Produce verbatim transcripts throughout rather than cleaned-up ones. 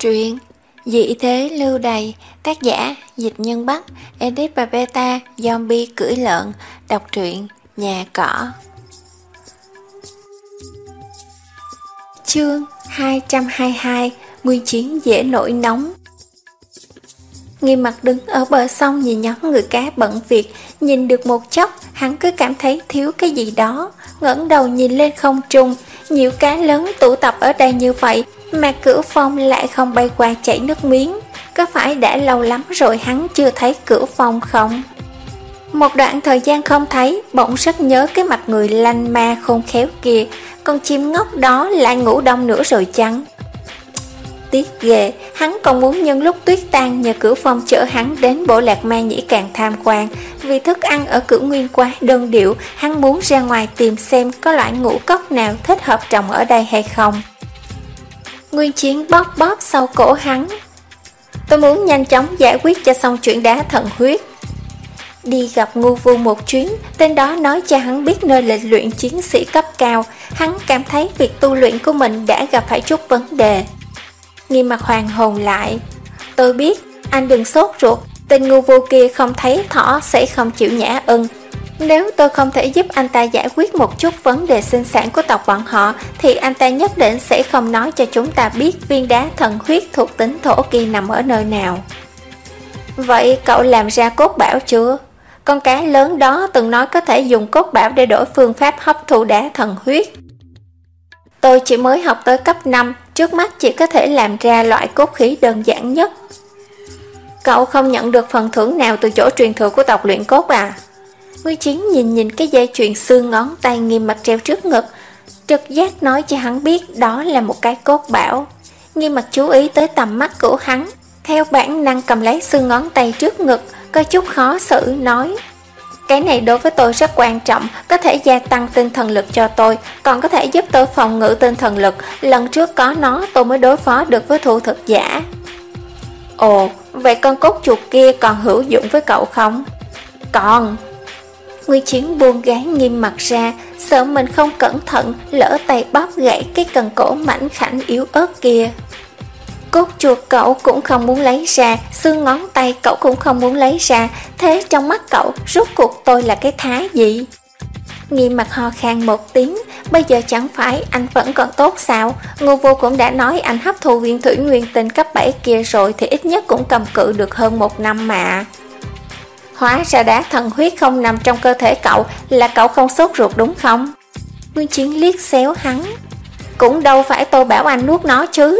Truyện Dị thế lưu đày, tác giả Dịch Nhân Bắc, edit và beta Zombie cưỡi lợn. Đọc truyện Nhà Cỏ. Chương hai trăm hai mươi hai. Nguyên chiến dễ nổi nóng. Nghiêm Mặt đứng ở bờ sông nhìn nhóm người cá bận việc, nhìn được một chốc, hắn cứ cảm thấy thiếu cái gì đó, ngẩng đầu nhìn lên không trung, nhiều cá lớn tụ tập ở đây như vậy, mà Cửu Phong lại không bay qua chảy nước miếng. Có phải đã lâu lắm rồi hắn chưa thấy Cửu Phong không? Một đoạn thời gian không thấy, bỗng rất nhớ cái mặt người lanh ma khôn khéo kia. Con chim ngốc đó lại ngủ đông nữa rồi chăng? Tiếc ghê, hắn còn muốn nhân lúc tuyết tan nhờ Cửu Phong chở hắn đến bộ lạc ma nhĩ càng tham quan. Vì thức ăn ở Cửu Nguyên quá đơn điệu, hắn muốn ra ngoài tìm xem có loại ngũ cốc nào thích hợp trồng ở đây hay không. Nguyên chiến bóp bóp sau cổ hắn. Tôi muốn nhanh chóng giải quyết cho xong chuyện đá thần huyết. Đi gặp Ngu Vu một chuyến, tên đó nói cho hắn biết nơi lịch luyện chiến sĩ cấp cao. Hắn cảm thấy việc tu luyện của mình đã gặp phải chút vấn đề. Nghiêm Mặt hoàn hồn lại. Tôi biết, anh đừng sốt ruột, tên Ngu Vu kia không thấy thỏ sẽ không chịu nhã ưng. Nếu tôi không thể giúp anh ta giải quyết một chút vấn đề sinh sản của tộc bọn họ, thì anh ta nhất định sẽ không nói cho chúng ta biết viên đá thần huyết thuộc tính thổ kia nằm ở nơi nào. Vậy cậu làm ra cốt bảo chưa? Con cá lớn đó từng nói có thể dùng cốt bảo để đổi phương pháp hấp thụ đá thần huyết. Tôi chỉ mới học tới cấp năm, trước mắt chỉ có thể làm ra loại cốt khí đơn giản nhất. Cậu không nhận được phần thưởng nào từ chỗ truyền thừa của tộc luyện cốt à? Nguyên chiến nhìn nhìn cái dây chuyền xương ngón tay Nghiêm Mặt treo trước ngực, trực giác nói cho hắn biết đó là một cái cốt bảo. Nghiêm Mặt chú ý tới tầm mắt của hắn, theo bản năng cầm lấy xương ngón tay trước ngực, có chút khó xử nói: cái này đối với tôi rất quan trọng, có thể gia tăng tinh thần lực cho tôi, còn có thể giúp tôi phòng ngự tinh thần lực. Lần trước có nó tôi mới đối phó được với thu thực giả. Ồ, vậy con cốt chuột kia còn hữu dụng với cậu không? Còn. Nguyên chiến buông gái Nghiêm Mặt ra, sợ mình không cẩn thận lỡ tay bóp gãy cái cần cổ mảnh khảnh yếu ớt kia. Cốt chuột cậu cũng không muốn lấy ra, xương ngón tay cậu cũng không muốn lấy ra, thế trong mắt cậu rốt cuộc tôi là cái thá gì? Nghiêm Mặt ho khan một tiếng, bây giờ chẳng phải anh vẫn còn tốt sao? Ngô Vô cũng đã nói anh hấp thu viên thủy nguyên tinh cấp bảy kia rồi thì ít nhất cũng cầm cự được hơn một năm mà. Hóa ra đá thần huyết không nằm trong cơ thể cậu, là cậu không sốt ruột đúng không? Nguyên chiến liếc xéo hắn. Cũng đâu phải tôi bảo anh nuốt nó chứ.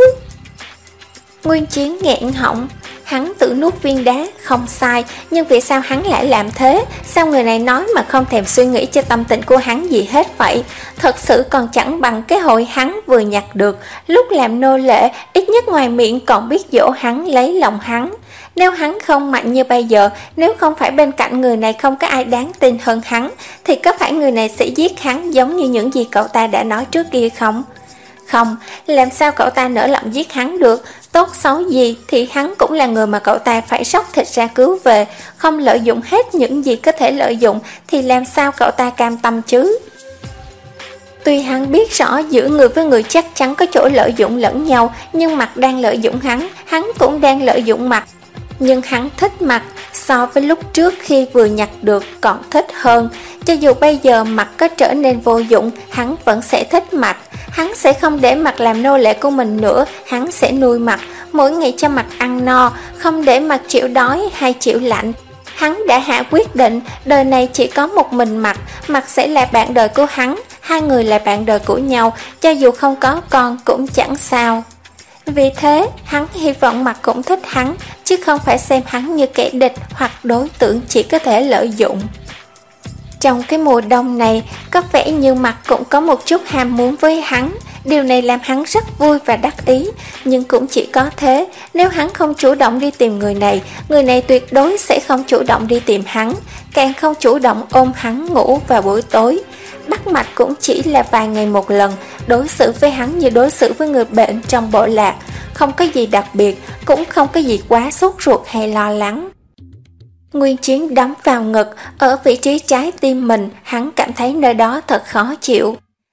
Nguyên chiến nghẹn họng. Hắn tự nuốt viên đá, không sai, nhưng vì sao hắn lại làm thế? Sao người này nói mà không thèm suy nghĩ cho tâm tình của hắn gì hết vậy? Thật sự còn chẳng bằng cái hội hắn vừa nhặt được. Lúc làm nô lệ, ít nhất ngoài miệng còn biết dỗ hắn, lấy lòng hắn. Nếu hắn không mạnh như bây giờ, nếu không phải bên cạnh người này không có ai đáng tin hơn hắn, thì có phải người này sẽ giết hắn giống như những gì cậu ta đã nói trước kia không? Không, làm sao cậu ta nỡ lòng giết hắn được? Tốt xấu gì thì hắn cũng là người mà cậu ta phải sóc thịt ra cứu về. Không lợi dụng hết những gì có thể lợi dụng thì làm sao cậu ta cam tâm chứ? Tuy hắn biết rõ giữa người với người chắc chắn có chỗ lợi dụng lẫn nhau, nhưng Mặt đang lợi dụng hắn, hắn cũng đang lợi dụng Mặt. Nhưng hắn thích Mặt, so với lúc trước khi vừa nhặt được còn thích hơn. Cho dù bây giờ Mặt có trở nên vô dụng, hắn vẫn sẽ thích Mặt. Hắn sẽ không để Mặt làm nô lệ của mình nữa, hắn sẽ nuôi Mặt, mỗi ngày cho Mặt ăn no, không để Mặt chịu đói hay chịu lạnh. Hắn đã hạ quyết định, đời này chỉ có một mình Mặt, Mặt sẽ là bạn đời của hắn, hai người là bạn đời của nhau, cho dù không có con cũng chẳng sao. Vì thế, hắn hy vọng Mặt cũng thích hắn, chứ không phải xem hắn như kẻ địch hoặc đối tượng chỉ có thể lợi dụng. Trong cái mùa đông này, có vẻ như Mặt cũng có một chút ham muốn với hắn. Điều này làm hắn rất vui và đắc ý, nhưng cũng chỉ có thế. Nếu hắn không chủ động đi tìm người này, người này tuyệt đối sẽ không chủ động đi tìm hắn, càng không chủ động ôm hắn ngủ vào buổi tối. Bắt mạch cũng chỉ là vài ngày một lần, đối xử với hắn như đối xử với người bệnh trong bộ lạc, không có gì đặc biệt, cũng không có gì quá sốt ruột hay lo lắng. Nguyên chiến đấm vào ngực, ở vị trí trái tim mình, hắn cảm thấy nơi đó thật khó chịu.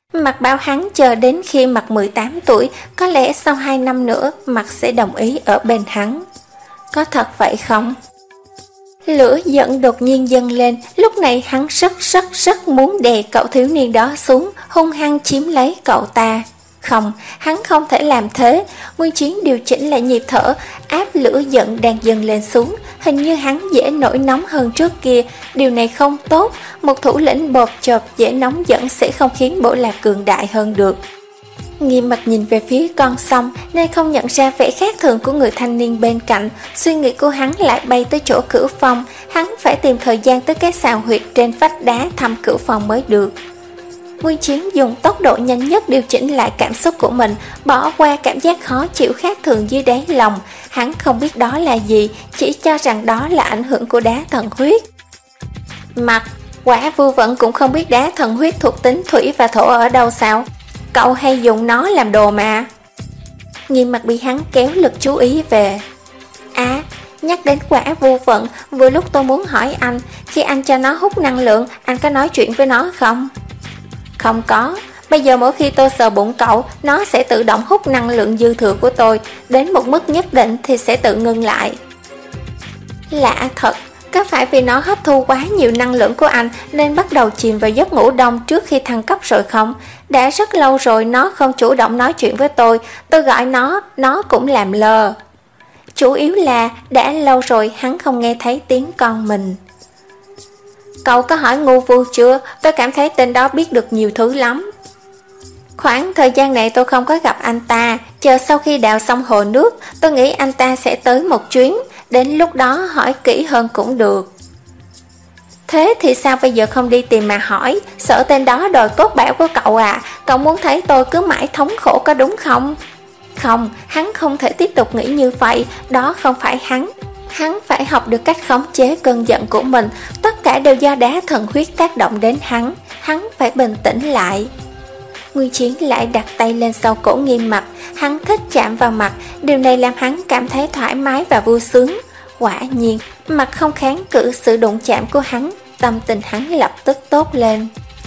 Mặt bảo hắn chờ đến khi mặt mười tám tuổi, có lẽ sau hai năm nữa mặt sẽ đồng ý ở bên hắn. Có thật vậy không? Lửa giận đột nhiên dâng lên, lúc này hắn rất rất rất muốn đè cậu thiếu niên đó xuống, hung hăng chiếm lấy cậu ta. Không, hắn không thể làm thế. Nguyên Chiến điều chỉnh lại nhịp thở, áp lửa giận đang dâng lên xuống. Hình như hắn dễ nổi nóng hơn trước kia. Điều này không tốt. Một thủ lĩnh bột chộp dễ nóng giận sẽ không khiến bộ lạc cường đại hơn được. Nghiêm mặt nhìn về phía con sông, nên không nhận ra vẻ khác thường của người thanh niên bên cạnh. Suy nghĩ của hắn lại bay tới chỗ Cửu Phong. Hắn phải tìm thời gian tới cái sào huyệt trên vách đá thăm Cửu Phong mới được. Nguyên Chiến dùng tốc độ nhanh nhất điều chỉnh lại cảm xúc của mình, bỏ qua cảm giác khó chịu khác thường dưới đáy lòng. Hắn không biết đó là gì, chỉ cho rằng đó là ảnh hưởng của đá thần huyết. Mặt, quả Vưu Vận cũng không biết đá thần huyết thuộc tính thủy và thổ ở đâu sao? Cậu hay dùng nó làm đồ mà. Nghiêm mặt bị hắn kéo lực chú ý về. À, nhắc đến quả Vưu Vận, vừa lúc tôi muốn hỏi anh, khi anh cho nó hút năng lượng, anh có nói chuyện với nó không? Không có, bây giờ mỗi khi tôi sờ bụng cậu, nó sẽ tự động hút năng lượng dư thừa của tôi, đến một mức nhất định thì sẽ tự ngưng lại. Lạ thật, có phải vì nó hấp thu quá nhiều năng lượng của anh nên bắt đầu chìm vào giấc ngủ đông trước khi thăng cấp rồi không? Đã rất lâu rồi nó không chủ động nói chuyện với tôi, tôi gọi nó, nó cũng làm lờ. Chủ yếu là đã lâu rồi hắn không nghe thấy tiếng con mình. Cậu có hỏi Ngu Vu chưa? Tôi cảm thấy tên đó biết được nhiều thứ lắm. Khoảng thời gian này tôi không có gặp anh ta. Chờ sau khi đào xong hồ nước, tôi nghĩ anh ta sẽ tới một chuyến. Đến lúc đó hỏi kỹ hơn cũng được. Thế thì sao bây giờ không đi tìm mà hỏi? Sợ tên đó đòi cốt bảo của cậu à? Cậu muốn thấy tôi cứ mãi thống khổ có đúng không? Không, hắn không thể tiếp tục nghĩ như vậy. Đó không phải hắn. Hắn phải học được cách khống chế cơn giận của mình. Tất cả đều do đá thần huyết tác động đến hắn. Hắn phải bình tĩnh lại. Nguyên Chiến lại đặt tay lên sau cổ Nghiêm Mặt. Hắn thích chạm vào mặt. Điều này làm hắn cảm thấy thoải mái và vui sướng. Quả nhiên, mặt không kháng cự sự đụng chạm của hắn. Tâm tình hắn lập tức tốt lên.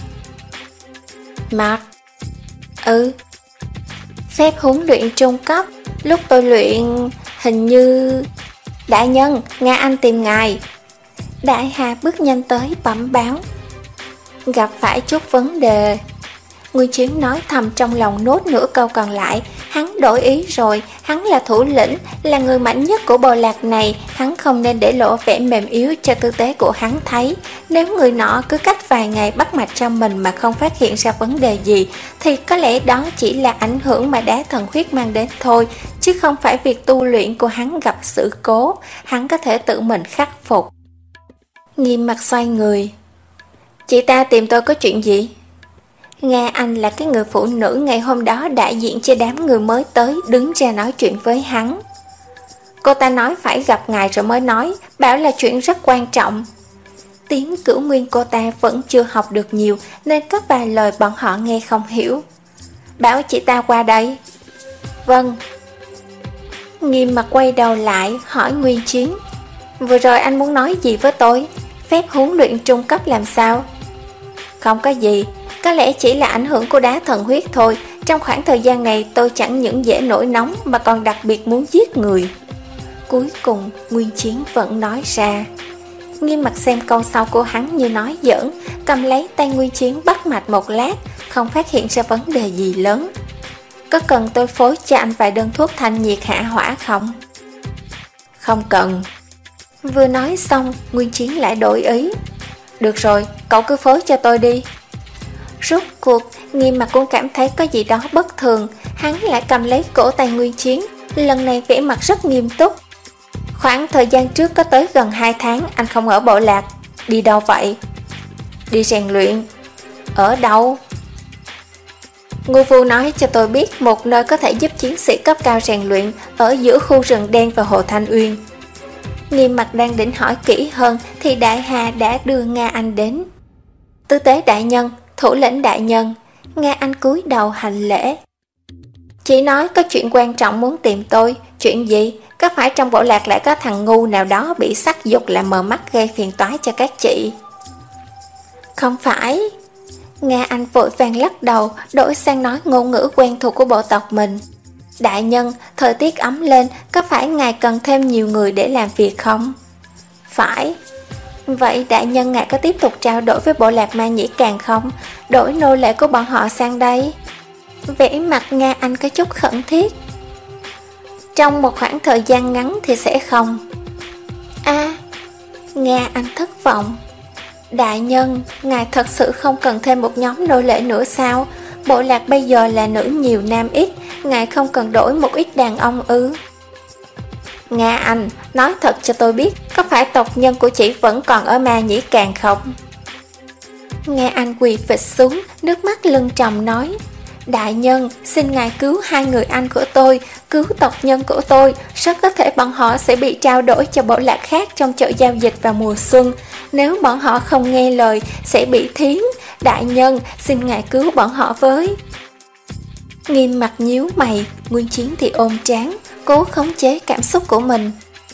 Mặt. Ừ. Phép huấn luyện trung cấp. Lúc tôi luyện, hình như... Đại nhân, Nga Anh tìm ngài. Đại Hà bước nhanh tới bẩm báo. Gặp phải chút vấn đề. Nguyên Chiến nói thầm trong lòng nốt nửa câu còn lại. Hắn đổi ý rồi, hắn là thủ lĩnh, là người mạnh nhất của bộ lạc này. Hắn không nên để lộ vẻ mềm yếu cho tư tế của hắn thấy. Nếu người nọ cứ cách vài ngày bắt mạch cho mình mà không phát hiện ra vấn đề gì, thì có lẽ đó chỉ là ảnh hưởng mà đá thần huyết mang đến thôi, chứ không phải việc tu luyện của hắn gặp sự cố. Hắn có thể tự mình khắc phục. Nghiêm Mặt xoay người. Chị ta tìm tôi có chuyện gì? Nga Anh là cái người phụ nữ ngày hôm đó đại diện cho đám người mới tới đứng ra nói chuyện với hắn. Cô ta nói phải gặp ngài rồi mới nói, bảo là chuyện rất quan trọng. Tiếng Cửu Nguyên cô ta vẫn chưa học được nhiều nên có vài lời bọn họ nghe không hiểu. Bảo chị ta qua đây. Vâng. Nghiêm Mặt quay đầu lại hỏi Nguyên Chiến. Vừa rồi anh muốn nói gì với tôi? Phép huấn luyện trung cấp làm sao? Không có gì. Có lẽ chỉ là ảnh hưởng của đá thần huyết thôi. Trong khoảng thời gian này tôi chẳng những dễ nổi nóng mà còn đặc biệt muốn giết người. Cuối cùng Nguyên Chiến vẫn nói ra. Nghiêm Mặt xem câu sau của hắn như nói giỡn, cầm lấy tay Nguyên Chiến bắt mạch một lát, không phát hiện ra vấn đề gì lớn. Có cần tôi phối cho anh vài đơn thuốc thanh nhiệt hạ hỏa không? Không cần. Vừa nói xong Nguyên Chiến lại đổi ý. Được rồi, cậu cứ phối cho tôi đi. Rốt cuộc, Nghiêm Mặt cũng cảm thấy có gì đó bất thường. Hắn lại cầm lấy cổ tay Nguyên Chiến. Lần này vẻ mặt rất nghiêm túc. Khoảng thời gian trước có tới gần hai tháng anh không ở bộ lạc. Đi đâu vậy? Đi rèn luyện. Ở đâu? Ngô Phu nói cho tôi biết một nơi có thể giúp chiến sĩ cấp cao rèn luyện, ở giữa khu rừng đen và hồ Thanh Uyên. Nghiêm Mặt đang định hỏi kỹ hơn thì Đại Hà đã đưa Nga Anh đến. Tư tế đại nhân, thủ lĩnh đại nhân. Nga Anh cúi đầu hành lễ. Chị nói có chuyện quan trọng muốn tìm tôi. Chuyện gì? Có phải trong bộ lạc lại có thằng ngu nào đó bị sắc dục làm mờ mắt gây phiền toái cho các chị? Không phải. Nga Anh vội vàng lắc đầu, đổi sang nói ngôn ngữ quen thuộc của bộ tộc mình. Đại nhân, thời tiết ấm lên, có phải ngài cần thêm nhiều người để làm việc không? Phải. Vậy đại nhân ngài có tiếp tục trao đổi với bộ lạc Ma Nhĩ Càn không? Đổi nô lệ của bọn họ sang đây. Vẻ mặt Nga Anh có chút khẩn thiết. Trong một khoảng thời gian ngắn thì sẽ không. A, à, Nga Anh thất vọng. Đại nhân, ngài thật sự không cần thêm một nhóm nô lệ nữa sao? Bộ lạc bây giờ là nữ nhiều nam ít, ngài không cần đổi một ít đàn ông ư? Nga Anh, nói thật cho tôi biết, có phải tộc nhân của chị vẫn còn ở Ma Nhĩ Càn không? Nga Anh quỳ phịch xuống, nước mắt lưng tròng nói. Đại nhân, xin ngài cứu hai người anh của tôi, cứu tộc nhân của tôi, rất có thể bọn họ sẽ bị trao đổi cho bộ lạc khác trong chợ giao dịch vào mùa xuân. Nếu bọn họ không nghe lời, sẽ bị thiến. Đại nhân, xin ngài cứu bọn họ với. Nghiêm mặt nhíu mày, Nguyên Chiến thì ôm trán, cố khống chế cảm xúc của mình.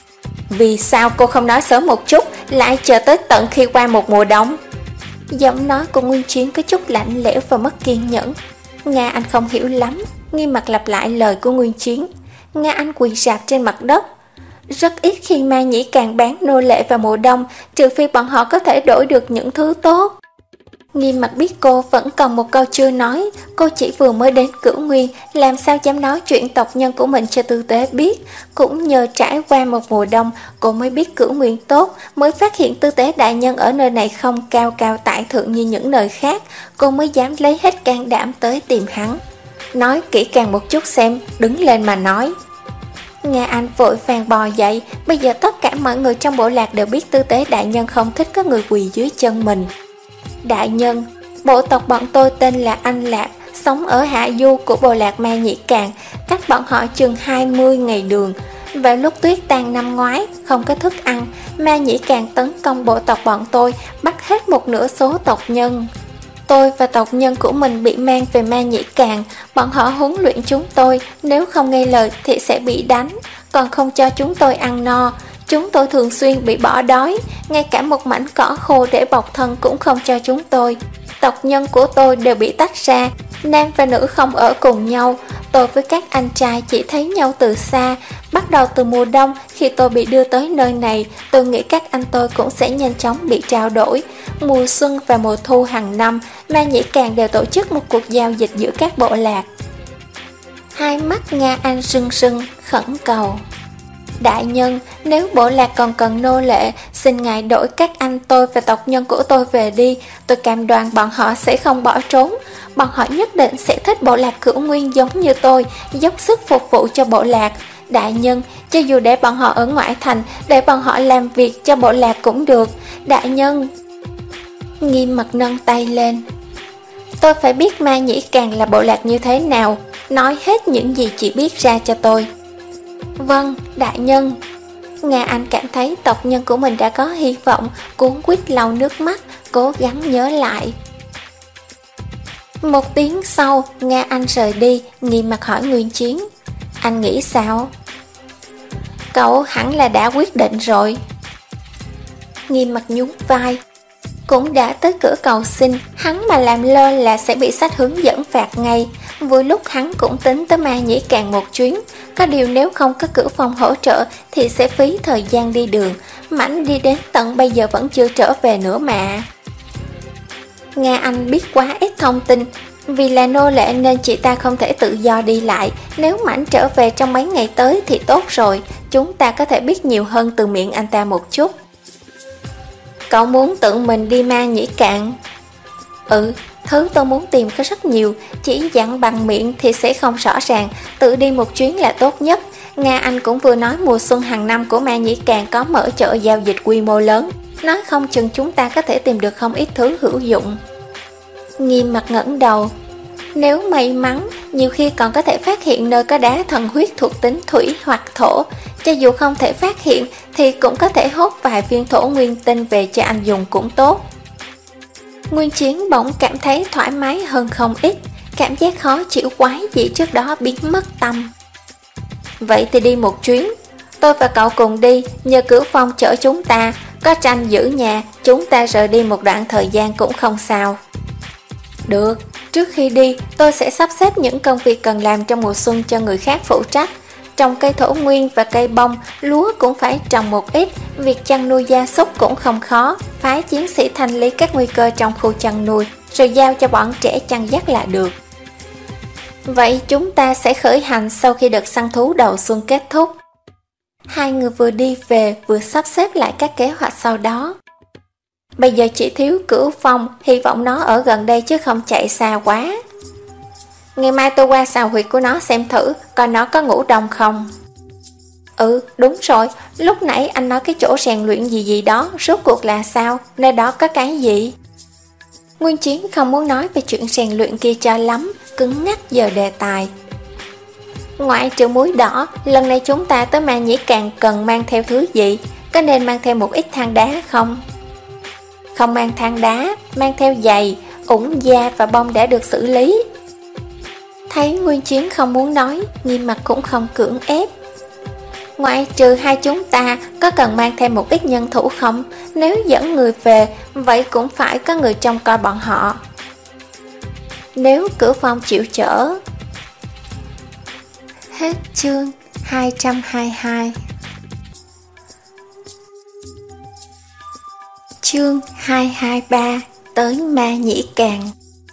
Vì sao cô không nói sớm một chút, lại chờ tới tận khi qua một mùa đông? Giọng nói của Nguyên Chiến có chút lạnh lẽo và mất kiên nhẫn. Nga Anh không hiểu lắm, Nghiêm mặt lặp lại lời của Nguyên Chiến. Nga Anh quỳ rạp trên mặt đất. Rất ít khi Ma Nhĩ Càn bán nô lệ vào mùa đông, trừ phi bọn họ có thể đổi được những thứ tốt. Nghiêm mặt biết cô vẫn còn một câu chưa nói, cô chỉ vừa mới đến Cửu Nguyên, làm sao dám nói chuyện tộc nhân của mình cho Tư Tế biết. Cũng nhờ trải qua một mùa đông, cô mới biết Cửu Nguyên tốt, mới phát hiện Tư Tế đại nhân ở nơi này không cao cao tại thượng như những nơi khác, cô mới dám lấy hết can đảm tới tìm hắn. Nói kỹ càng một chút xem, đứng lên mà nói. Nga Anh vội vàng bò dậy, bây giờ tất cả mọi người trong bộ lạc đều biết Tư Tế đại nhân không thích có người quỳ dưới chân mình. Đại nhân, bộ tộc bọn tôi tên là Anh Lạp, sống ở hạ du của bộ lạc Ma Nhĩ Càn, cách bọn họ chừng hai mươi ngày đường. Vào lúc tuyết tan năm ngoái, không có thức ăn, Ma Nhĩ Càn tấn công bộ tộc bọn tôi, bắt hết một nửa số tộc nhân. Tôi và tộc nhân của mình bị mang về Ma Nhĩ Càn, bọn họ huấn luyện chúng tôi, nếu không nghe lời thì sẽ bị đánh, còn không cho chúng tôi ăn no. Chúng tôi thường xuyên bị bỏ đói, ngay cả một mảnh cỏ khô để bọc thân cũng không cho chúng tôi. Tộc nhân của tôi đều bị tách ra, nam và nữ không ở cùng nhau. Tôi với các anh trai chỉ thấy nhau từ xa. Bắt đầu từ mùa đông, khi tôi bị đưa tới nơi này, tôi nghĩ các anh tôi cũng sẽ nhanh chóng bị trao đổi. Mùa xuân và mùa thu hàng năm, Ma Nhĩ Càn đều tổ chức một cuộc giao dịch giữa các bộ lạc. Hai mắt Nga Anh rưng rưng, khẩn cầu. Đại nhân, nếu bộ lạc còn cần nô lệ, xin ngài đổi các anh tôi và tộc nhân của tôi về đi. Tôi cam đoan bọn họ sẽ không bỏ trốn. Bọn họ nhất định sẽ thích bộ lạc Cửu Nguyên giống như tôi, dốc sức phục vụ cho bộ lạc. Đại nhân, cho dù để bọn họ ở ngoại thành, để bọn họ làm việc cho bộ lạc cũng được. Đại nhân. Nghiêm mặt nâng tay lên. Tôi phải biết Ma Nhĩ Càn là bộ lạc như thế nào, nói hết những gì chị biết ra cho tôi. Vâng, đại nhân. Nga Anh cảm thấy tộc nhân của mình đã có hy vọng, cuống quýt lau nước mắt, cố gắng nhớ lại. Một tiếng sau, Nga Anh rời đi, Nghiêm mặt hỏi Nguyên Chiến. Anh nghĩ sao? Cậu hẳn là đã quyết định rồi. Nghiêm mặt nhún vai. Cũng đã tới cửa cầu xin, hắn mà làm lơ là sẽ bị sách hướng dẫn phạt ngay. Vừa lúc hắn cũng tính tới Ma Nhĩ Càn một chuyến, có điều nếu không có cửa phòng hỗ trợ thì sẽ phí thời gian đi đường. Mảnh đi đến tận bây giờ vẫn chưa trở về nữa mà. Nga Anh biết quá ít thông tin, vì là nô lệ nên chị ta không thể tự do đi lại. Nếu Mảnh trở về trong mấy ngày tới thì tốt rồi, chúng ta có thể biết nhiều hơn từ miệng anh ta một chút. Cậu muốn tự mình đi Ma Nhĩ Càn? Ừ, thứ tôi muốn tìm có rất nhiều, chỉ dặn bằng miệng thì sẽ không rõ ràng, tự đi một chuyến là tốt nhất. Nga Anh cũng vừa nói mùa xuân hàng năm của Ma Nhĩ Càn có mở chợ giao dịch quy mô lớn, nói không chừng chúng ta có thể tìm được không ít thứ hữu dụng. Nghiêm mặt ngẩng đầu. Nếu may mắn, nhiều khi còn có thể phát hiện nơi có đá thần huyết thuộc tính thủy hoặc thổ. Cho dù không thể phát hiện thì cũng có thể hốt vài viên thổ nguyên tinh về cho anh dùng cũng tốt. Nguyên Chiến bỗng cảm thấy thoải mái hơn không ít, cảm giác khó chịu quái dị trước đó biến mất tâm. Vậy thì đi một chuyến, tôi và cậu cùng đi, nhờ Cửu Phong chở chúng ta, có tranh giữ nhà, chúng ta rời đi một đoạn thời gian cũng không sao. Được, trước khi đi, tôi sẽ sắp xếp những công việc cần làm trong mùa xuân cho người khác phụ trách. Trồng cây thổ nguyên và cây bông, lúa cũng phải trồng một ít, việc chăn nuôi gia súc cũng không khó, phái chiến sĩ thanh lý các nguy cơ trong khu chăn nuôi, rồi giao cho bọn trẻ chăn dắt là được. Vậy chúng ta sẽ khởi hành sau khi đợt săn thú đầu xuân kết thúc. Hai người vừa đi về vừa sắp xếp lại các kế hoạch sau đó. Bây giờ chỉ thiếu Cửu Phong, hy vọng nó ở gần đây chứ không chạy xa quá. Ngày mai tôi qua xào huyệt của nó xem thử, coi nó có ngủ đông không. Ừ, đúng rồi, lúc nãy anh nói cái chỗ rèn luyện gì gì đó, rốt cuộc là sao, nơi đó có cái gì? Nguyên Chiến không muốn nói về chuyện rèn luyện kia cho lắm, cứng ngắc giờ đề tài. Ngoại trừ muối đỏ, lần này chúng ta tới Ma Nhĩ Càng cần mang theo thứ gì? Có nên mang theo một ít than đá không? Không mang than đá, mang theo giày, ủng da và bông đã được xử lý. Thấy Nguyên Chiến không muốn nói, Nghiêm Mặc cũng không cưỡng ép. Ngoại trừ hai chúng ta, có cần mang thêm một ít nhân thủ không? Nếu dẫn người về, vậy cũng phải có người trông coi bọn họ. Nếu Cửu Phong chịu chở. Hết chương hai trăm hai mươi hai. Chương hai trăm hai mươi ba. Tới Ma Nhĩ Càng.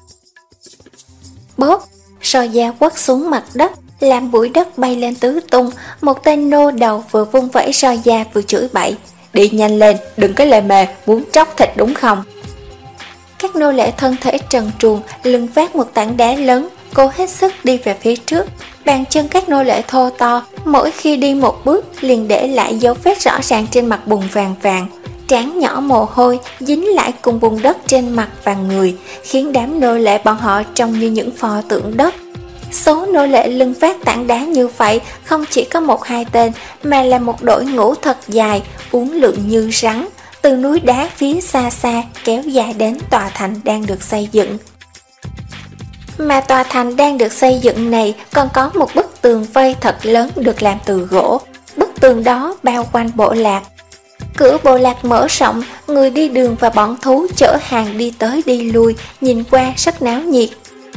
Bốp, soi da quất xuống mặt đất, làm bụi đất bay lên tứ tung. Một tên nô đầu vừa vung vẩy soi da vừa chửi bậy. Đi nhanh lên, đừng có lề mề, muốn tróc thịt đúng không? Các nô lệ thân thể trần truồng, lưng vác một tảng đá lớn, cố hết sức đi về phía trước. Bàn chân các nô lệ thô to, mỗi khi đi một bước liền để lại dấu vết rõ ràng trên mặt bùn vàng vàng. Trán nhỏ mồ hôi dính lại cùng bùn đất trên mặt và người, khiến đám nô lệ bọn họ trông như những pho tượng đất. Số nô lệ lưng vác tảng đá như vậy không chỉ có một hai tên, mà là một đội ngũ thật dài, uốn lượn như rắn, từ núi đá phía xa xa kéo dài đến tòa thành đang được xây dựng. Mà tòa thành đang được xây dựng này còn có một bức tường vây thật lớn được làm từ gỗ. Bức tường đó bao quanh bộ lạc. Cửa bộ lạc mở rộng, người đi đường và bọn thú chở hàng đi tới đi lui, nhìn qua rất náo nhiệt.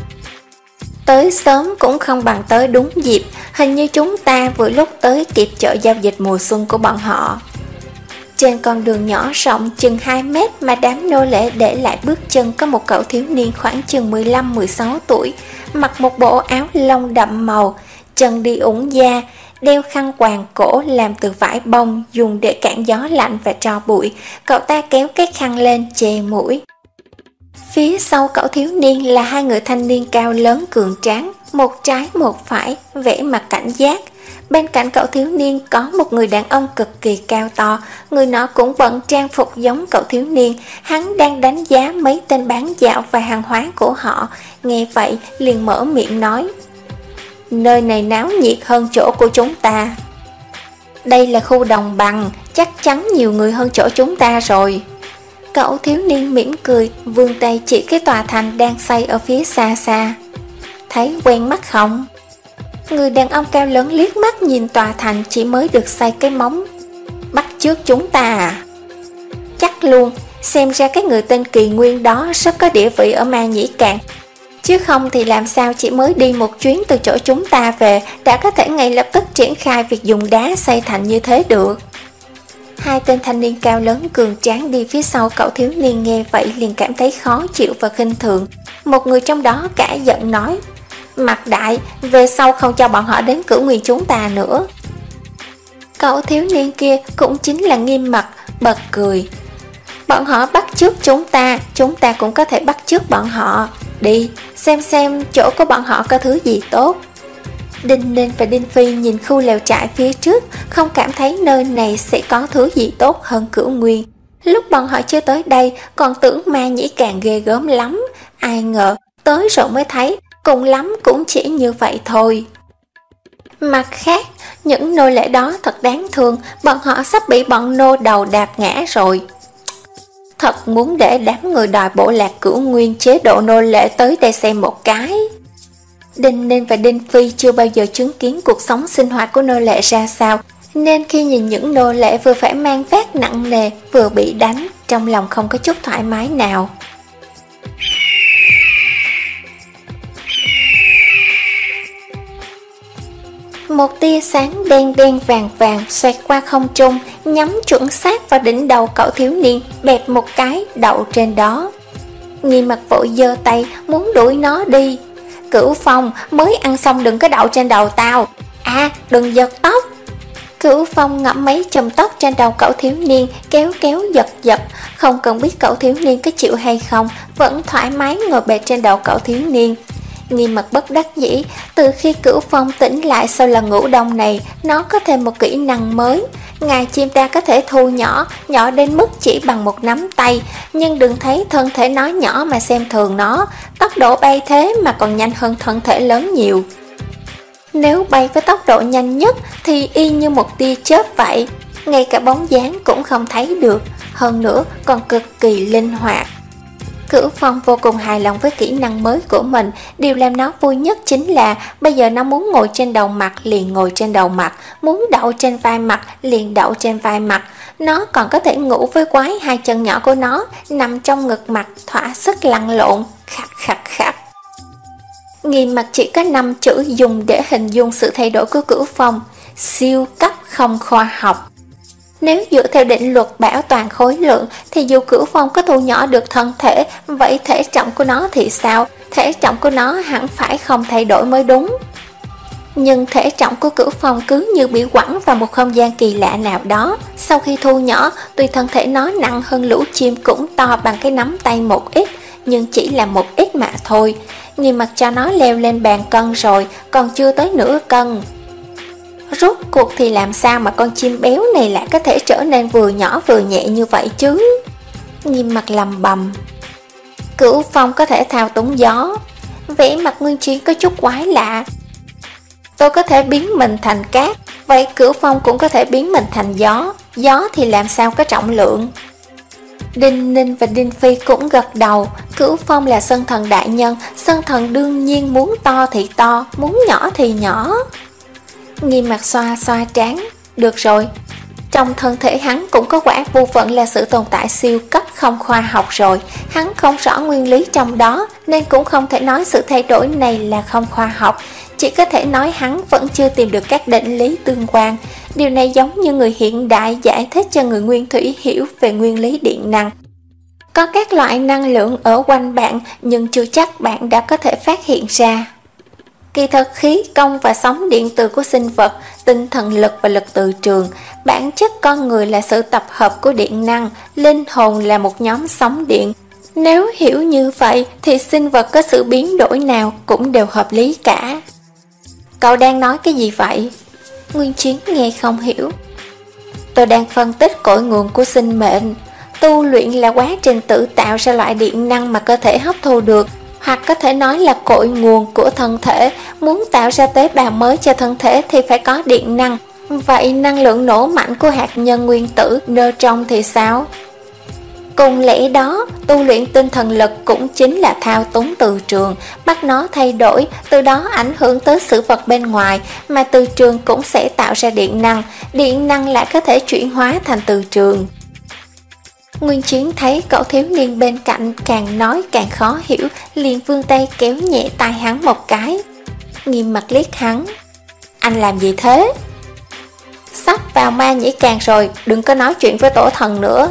Tới sớm cũng không bằng tới đúng dịp, hình như chúng ta vừa lúc tới kịp chợ giao dịch mùa xuân của bọn họ. Trên con đường nhỏ rộng chừng hai mét mà đám nô lệ để lại bước chân có một cậu thiếu niên khoảng chừng mười lăm mười sáu tuổi, mặc một bộ áo lông đậm màu, chân đi ủng da, đeo khăn quàng cổ làm từ vải bông dùng để cản gió lạnh và tro bụi. Cậu ta kéo cái khăn lên che mũi. Phía sau cậu thiếu niên là hai người thanh niên cao lớn cường tráng, một trái một phải, vẻ mặt cảnh giác. Bên cạnh cậu thiếu niên có một người đàn ông cực kỳ cao to, người nọ cũng bận trang phục giống cậu thiếu niên. Hắn đang đánh giá mấy tên bán dạo và hàng hóa của họ, nghe vậy liền mở miệng nói: nơi này náo nhiệt hơn chỗ của chúng ta. Đây là khu đồng bằng, chắc chắn nhiều người hơn chỗ chúng ta rồi. Cậu thiếu niên mỉm cười, vươn tay chỉ cái tòa thành đang xây ở phía xa xa. Thấy quen mắt không? Người đàn ông cao lớn liếc mắt nhìn tòa thành chỉ mới được xây cái móng. Bắt chước chúng ta à? Chắc luôn, xem ra cái người tên Kỳ Nguyên đó rất có địa vị ở Ma Nhĩ Cạn. Chứ không thì làm sao chỉ mới đi một chuyến từ chỗ chúng ta về đã có thể ngay lập tức triển khai việc dùng đá xây thành như thế được. Hai tên thanh niên cao lớn cường tráng đi phía sau cậu thiếu niên nghe vậy liền cảm thấy khó chịu và khinh thường. Một người trong đó cả giận nói: Mặt Đại, về sau không cho bọn họ đến Cửu Nguyên chúng ta nữa. Cậu thiếu niên kia cũng chính là Nghiêm Mặc, bật cười: Bọn họ bắt chước chúng ta, chúng ta cũng có thể bắt chước bọn họ. Đi, xem xem chỗ của bọn họ có thứ gì tốt. Đinh Ninh và Đinh Phi nhìn khu lều trại phía trước, không cảm thấy nơi này sẽ có thứ gì tốt hơn Cửu Nguyên. Lúc bọn họ chưa tới đây còn tưởng Ma Nhĩ Càng ghê gớm lắm, ai ngờ tới rồi mới thấy cùng lắm cũng chỉ như vậy thôi. Mặt khác, những nô lệ đó thật đáng thương, bọn họ sắp bị bọn nô đầu đạp ngã rồi. Thật muốn để đám người đòi bộ lạc Cửu Nguyên chế độ nô lệ tới đây xem một cái. Đinh Ninh và Đinh Phi chưa bao giờ chứng kiến cuộc sống sinh hoạt của nô lệ ra sao, nên khi nhìn những nô lệ vừa phải mang vác nặng nề vừa bị đánh, trong lòng không có chút thoải mái nào. Một tia sáng đen đen vàng vàng xoẹt qua không trung, nhắm chuẩn xác vào đỉnh đầu cậu thiếu niên, bẹp một cái đậu trên đó. Nghiêm Mặt vội giơ tay muốn đuổi nó đi. Cửu Phong, mới ăn xong đừng có đậu trên đầu tao. À, đừng giật tóc. Cửu Phong ngậm mấy chùm tóc trên đầu cậu thiếu niên, kéo kéo giật giật. Không cần biết cậu thiếu niên có chịu hay không, vẫn thoải mái ngồi bệt trên đầu cậu thiếu niên. Nghiêm Mặt bất đắc dĩ, từ khi Cửu Phong tỉnh lại sau lần ngủ đông này, nó có thêm một kỹ năng mới. Ngài chim ta có thể thu nhỏ, nhỏ đến mức chỉ bằng một nắm tay, nhưng đừng thấy thân thể nó nhỏ mà xem thường nó, tốc độ bay thế mà còn nhanh hơn thân thể lớn nhiều. Nếu bay với tốc độ nhanh nhất thì y như một tia chớp vậy, ngay cả bóng dáng cũng không thấy được, hơn nữa còn cực kỳ linh hoạt. Cửu Phong vô cùng hài lòng với kỹ năng mới của mình, điều làm nó vui nhất chính là bây giờ nó muốn ngồi trên đầu mặt liền ngồi trên đầu mặt, muốn đậu trên vai mặt liền đậu trên vai mặt. Nó còn có thể ngủ với quái hai chân nhỏ của nó, nằm trong ngực mặt thỏa sức lăn lộn, khặt khặt khặt. Nghiêm Mặt chỉ có năm chữ dùng để hình dung sự thay đổi của Cửu Phong: siêu cấp không khoa học. Nếu dựa theo định luật bảo toàn khối lượng thì dù Cửu Phong có thu nhỏ được thân thể, vậy thể trọng của nó thì sao? Thể trọng của nó hẳn phải không thay đổi mới đúng. Nhưng thể trọng của Cửu Phong cứ như bị quẳng vào một không gian kỳ lạ nào đó. Sau khi thu nhỏ, tuy thân thể nó nặng hơn lũ chim cũng to bằng cái nắm tay một ít, nhưng chỉ là một ít mà thôi. Nghiêm Mặt cho nó leo lên bàn cân rồi, còn chưa tới nửa cân. Rốt cuộc thì làm sao mà con chim béo này lại có thể trở nên vừa nhỏ vừa nhẹ như vậy chứ? Nghiêm Mặt lầm bầm. Cửu Phong có thể thao túng gió. Vẻ mặt Nguyên Chiến có chút quái lạ. Tôi có thể biến mình thành cát, vậy Cửu Phong cũng có thể biến mình thành gió. Gió thì làm sao có trọng lượng? Đinh Ninh và Đinh Phi cũng gật đầu. Cửu Phong là Sơn Thần đại nhân, Sơn Thần đương nhiên muốn to thì to, muốn nhỏ thì nhỏ. Nghiêm Mặt xoa xoa trán. Được rồi, trong thân thể hắn cũng có quả bộ phận là sự tồn tại siêu cấp không khoa học rồi. Hắn không rõ nguyên lý trong đó, nên cũng không thể nói sự thay đổi này là không khoa học. Chỉ có thể nói hắn vẫn chưa tìm được các định lý tương quan. Điều này giống như người hiện đại giải thích cho người nguyên thủy hiểu về nguyên lý điện năng. Có các loại năng lượng ở quanh bạn, nhưng chưa chắc bạn đã có thể phát hiện ra. Kỳ thực khí công và sóng điện từ của sinh vật, tinh thần lực và lực từ trường, bản chất con người là sự tập hợp của điện năng, linh hồn là một nhóm sóng điện. Nếu hiểu như vậy thì sinh vật có sự biến đổi nào cũng đều hợp lý cả. Cậu đang nói cái gì vậy? Nguyên Chiến nghe không hiểu. Tôi đang phân tích cội nguồn của sinh mệnh. Tu luyện là quá trình tự tạo ra loại điện năng mà cơ thể hấp thu được, hoặc có thể nói là cội nguồn của thân thể. Muốn tạo ra tế bào mới cho thân thể thì phải có điện năng. Vậy năng lượng nổ mạnh của hạt nhân nguyên tử neutron thì sao? Cùng lẽ đó, tu luyện tinh thần lực cũng chính là thao túng từ trường, bắt nó thay đổi, từ đó ảnh hưởng tới sự vật bên ngoài, mà từ trường cũng sẽ tạo ra điện năng, điện năng lại có thể chuyển hóa thành từ trường. Nguyên Chiến thấy cậu thiếu niên bên cạnh càng nói càng khó hiểu, liền vươn tay kéo nhẹ tai hắn một cái. Nghiêm Mặt liếc hắn. Anh làm gì thế? Sắp vào ma nhĩ càng rồi, đừng có nói chuyện với tổ thần nữa.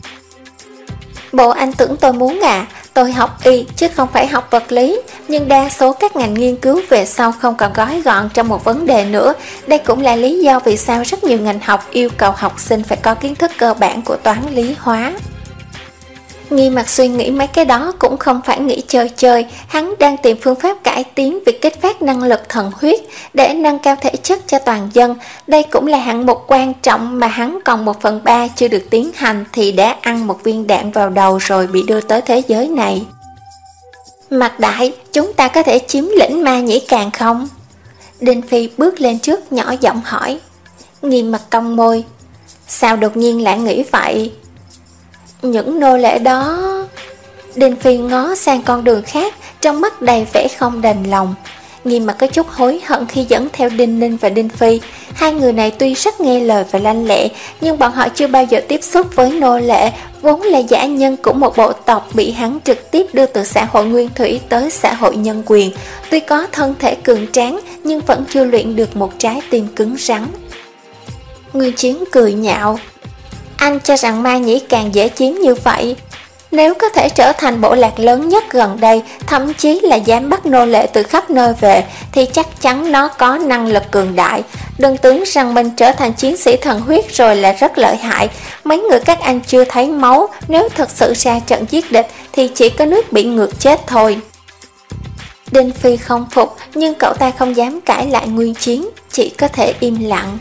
Bộ anh tưởng tôi muốn à? Tôi học y chứ không phải học vật lý, nhưng đa số các ngành nghiên cứu về sau không còn gói gọn trong một vấn đề nữa. Đây cũng là lý do vì sao rất nhiều ngành học yêu cầu học sinh phải có kiến thức cơ bản của toán lý hóa. Nghiêm Mặt suy nghĩ mấy cái đó cũng không phải nghĩ chơi chơi, hắn đang tìm phương pháp cải tiến việc kích phát năng lực thần huyết để nâng cao thể chất cho toàn dân. Đây cũng là hạng mục quan trọng mà hắn còn một phần ba chưa được tiến hành thì đã ăn một viên đạn vào đầu rồi bị đưa tới thế giới này. Mặt đại, chúng ta có thể chiếm lĩnh ma nhĩ càng không? Đinh Phi bước lên trước nhỏ giọng hỏi. Nghiêm Mặt cong môi. Sao đột nhiên lại nghĩ vậy? Những nô lệ đó... Đinh Phi ngó sang con đường khác, trong mắt đầy vẻ không đành lòng. Nghiêm Mặt có chút hối hận khi dẫn theo Đinh Ninh và Đinh Phi. Hai người này tuy rất nghe lời và lanh lẹ, nhưng bọn họ chưa bao giờ tiếp xúc với nô lệ, vốn là dã nhân của một bộ tộc bị hắn trực tiếp đưa từ xã hội nguyên thủy tới xã hội nhân quyền. Tuy có thân thể cường tráng, nhưng vẫn chưa luyện được một trái tim cứng rắn. Nguyên Chiến cười nhạo: anh cho rằng Ma Nhĩ càng dễ chiếm như vậy? Nếu có thể trở thành bộ lạc lớn nhất gần đây, thậm chí là dám bắt nô lệ từ khắp nơi về, thì chắc chắn nó có năng lực cường đại. Đừng tưởng rằng mình trở thành chiến sĩ thần huyết rồi là rất lợi hại. Mấy người các anh chưa thấy máu, nếu thật sự ra trận giết địch thì chỉ có nước bị ngược chết thôi. Đinh Phi không phục, nhưng cậu ta không dám cãi lại Nguyên Chiến, chỉ có thể im lặng.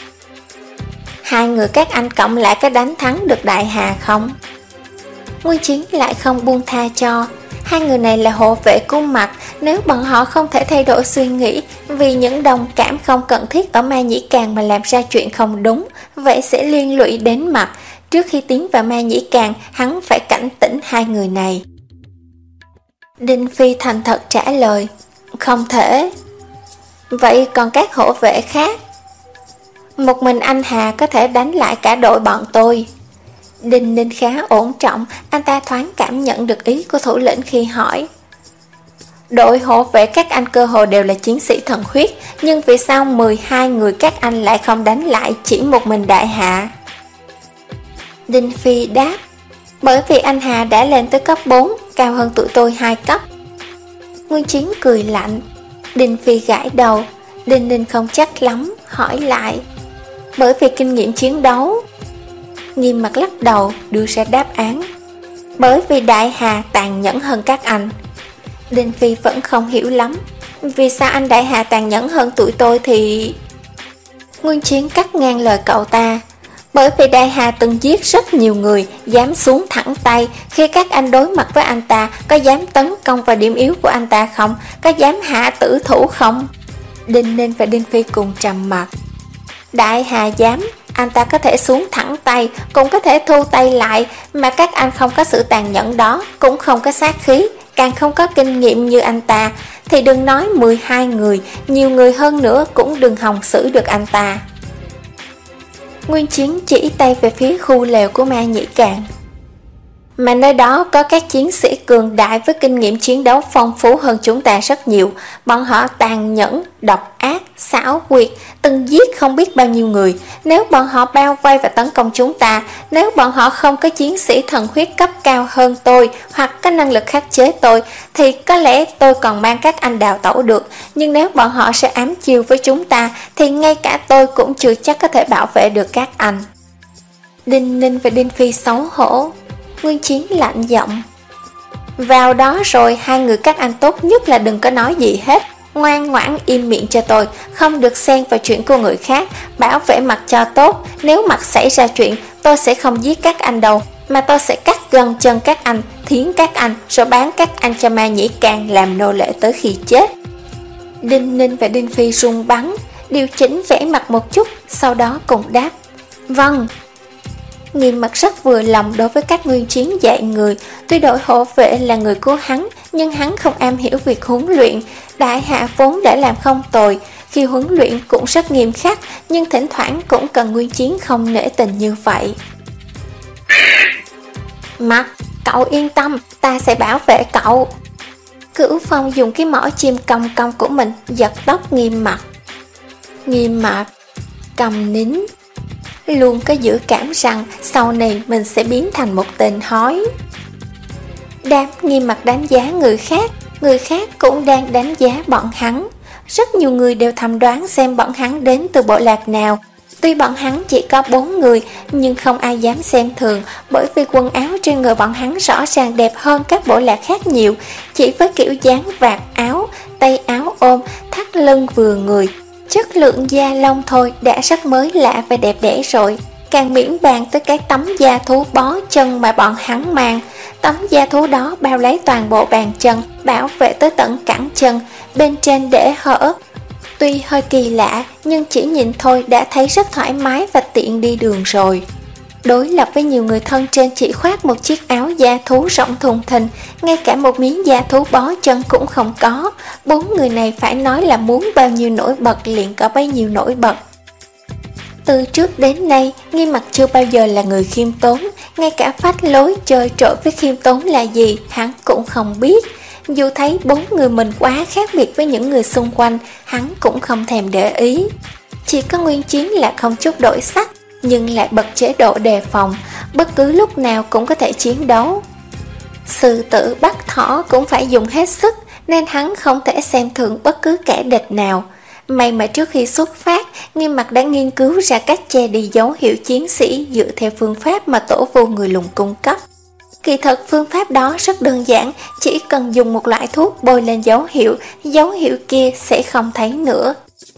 Hai người các anh cộng lại có đánh thắng được Đại Hà không? Nguyên Chiến lại không buông tha cho. Hai người này là hộ vệ của Mặt, nếu bọn họ không thể thay đổi suy nghĩ vì những đồng cảm không cần thiết ở Ma Nhĩ Càng mà làm ra chuyện không đúng, vậy sẽ liên lụy đến Mặt. Trước khi tiến vào Ma Nhĩ Càng, hắn phải cảnh tỉnh hai người này. Đinh Phi thành thật trả lời: không thể. Vậy còn các hộ vệ khác? Một mình anh Hà có thể đánh lại cả đội bọn tôi. Đinh Ninh khá ổn trọng, anh ta thoáng cảm nhận được ý của thủ lĩnh khi hỏi: đội hộ vệ các anh cơ hồ đều là chiến sĩ thần huyết, nhưng vì sao mười hai người các anh lại không đánh lại chỉ một mình Đại Hạ? Đinh Phi đáp: bởi vì anh Hà đã lên tới cấp bốn, cao hơn tụi tôi hai cấp. Nguyên Chiến cười lạnh. Đinh Phi gãi đầu. Đinh Ninh không chắc lắm, hỏi lại: bởi vì kinh nghiệm chiến đấu. Nghiêm Mặt lắc đầu, đưa ra đáp án: bởi vì Đại Hà tàn nhẫn hơn các anh. Đinh Phi vẫn không hiểu lắm. Vì sao anh Đại Hà tàn nhẫn hơn tụi tôi thì... Nguyên Chiến cắt ngang lời cậu ta: bởi vì Đại Hà từng giết rất nhiều người, dám xuống thẳng tay. Khi các anh đối mặt với anh ta, có dám tấn công vào điểm yếu của anh ta không? Có dám hạ tử thủ không? Đinh Ninh và Đinh Phi cùng trầm mặt. Đại Hà dám. Anh ta có thể xuống thẳng tay, cũng có thể thu tay lại, mà các anh không có sự tàn nhẫn đó, cũng không có sát khí, càng không có kinh nghiệm như anh ta, thì đừng nói mười hai người, nhiều người hơn nữa cũng đừng hòng xử được anh ta. Nguyên Chiến chỉ tay về phía khu lều của Ma Nhĩ Càng. Mà nơi đó có các chiến sĩ cường đại với kinh nghiệm chiến đấu phong phú hơn chúng ta rất nhiều. Bọn họ tàn nhẫn, độc ác, xảo quyệt, từng giết không biết bao nhiêu người. Nếu bọn họ bao vây và tấn công chúng ta, nếu bọn họ không có chiến sĩ thần huyết cấp cao hơn tôi hoặc có năng lực khắc chế tôi, thì có lẽ tôi còn mang các anh đào tẩu được. Nhưng nếu bọn họ sẽ ám chiêu với chúng ta, thì ngay cả tôi cũng chưa chắc có thể bảo vệ được các anh. Đinh Ninh và Đinh Phi xấu hổ. Nguyên Chiến lạnh giọng: vào đó rồi, hai người các anh tốt nhất là đừng có nói gì hết, ngoan ngoãn im miệng cho tôi, không được xen vào chuyện của người khác, bảo vệ Mặt cho tốt. Nếu Mặt xảy ra chuyện, tôi sẽ không giết các anh đâu, mà tôi sẽ cắt gân chân các anh, thiến các anh, rồi bán các anh cho Ma Nhĩ Càng làm nô lệ tới khi chết. Đinh Ninh và Đinh Phi run bắn, điều chỉnh vẻ mặt một chút, sau đó cùng đáp: vâng. Nghiêm Mặt rất vừa lòng đối với các Nguyên Chiến dạy người. Tuy đội hộ vệ là người của hắn, nhưng hắn không am hiểu việc huấn luyện. Đại Hạ vốn đã làm không tồi, khi huấn luyện cũng rất nghiêm khắc, nhưng thỉnh thoảng cũng cần Nguyên Chiến không nể tình như vậy. Mặt, cậu yên tâm, ta sẽ bảo vệ cậu. Cửu Phong dùng cái mỏ chim cong cong của mình giật tóc Nghiêm Mặt. Nghiêm Mặt cầm nín, luôn có dự cảm rằng sau này mình sẽ biến thành một tên hói. Đám Nghiêm Mặt đánh giá người khác, người khác cũng đang đánh giá bọn hắn. Rất nhiều người đều thầm đoán xem bọn hắn đến từ bộ lạc nào. Tuy bọn hắn chỉ có bốn người, nhưng không ai dám xem thường, bởi vì quần áo trên người bọn hắn rõ ràng đẹp hơn các bộ lạc khác nhiều. Chỉ với kiểu dáng vạt áo, tay áo ôm, thắt lưng vừa người, chất lượng da lông thôi đã rất mới lạ và đẹp đẽ rồi. Càng miễn bàn tới cái tấm da thú bó chân mà bọn hắn mang. Tấm da thú đó bao lấy toàn bộ bàn chân, bảo vệ tới tận cẳng chân, bên trên để hở. Tuy hơi kỳ lạ, nhưng chỉ nhìn thôi đã thấy rất thoải mái và tiện đi đường rồi. Đối lập với nhiều người thân trên chỉ khoác một chiếc áo da thú rộng thùng thình, ngay cả một miếng da thú bó chân cũng không có. Bốn người này phải nói là muốn bao nhiêu nổi bật liền có bấy nhiêu nổi bật. Từ trước đến nay, Nghiêm Mặc chưa bao giờ là người khiêm tốn, ngay cả phách lối chơi trội với khiêm tốn là gì, hắn cũng không biết. Dù thấy bốn người mình quá khác biệt với những người xung quanh, hắn cũng không thèm để ý. Chỉ có Nguyên Chiến là không chút đổi sắc, nhưng lại bật chế độ đề phòng, bất cứ lúc nào cũng có thể chiến đấu. Sư tử bắt thỏ cũng phải dùng hết sức, nên hắn không thể xem thường bất cứ kẻ địch nào. May mà trước khi xuất phát, Nghiêm Mặc đã nghiên cứu ra cách che đi dấu hiệu chiến sĩ dựa theo phương pháp mà tổ vu người lùn cung cấp. Kỳ thật phương pháp đó rất đơn giản, chỉ cần dùng một loại thuốc bôi lên dấu hiệu, dấu hiệu kia sẽ không thấy nữa.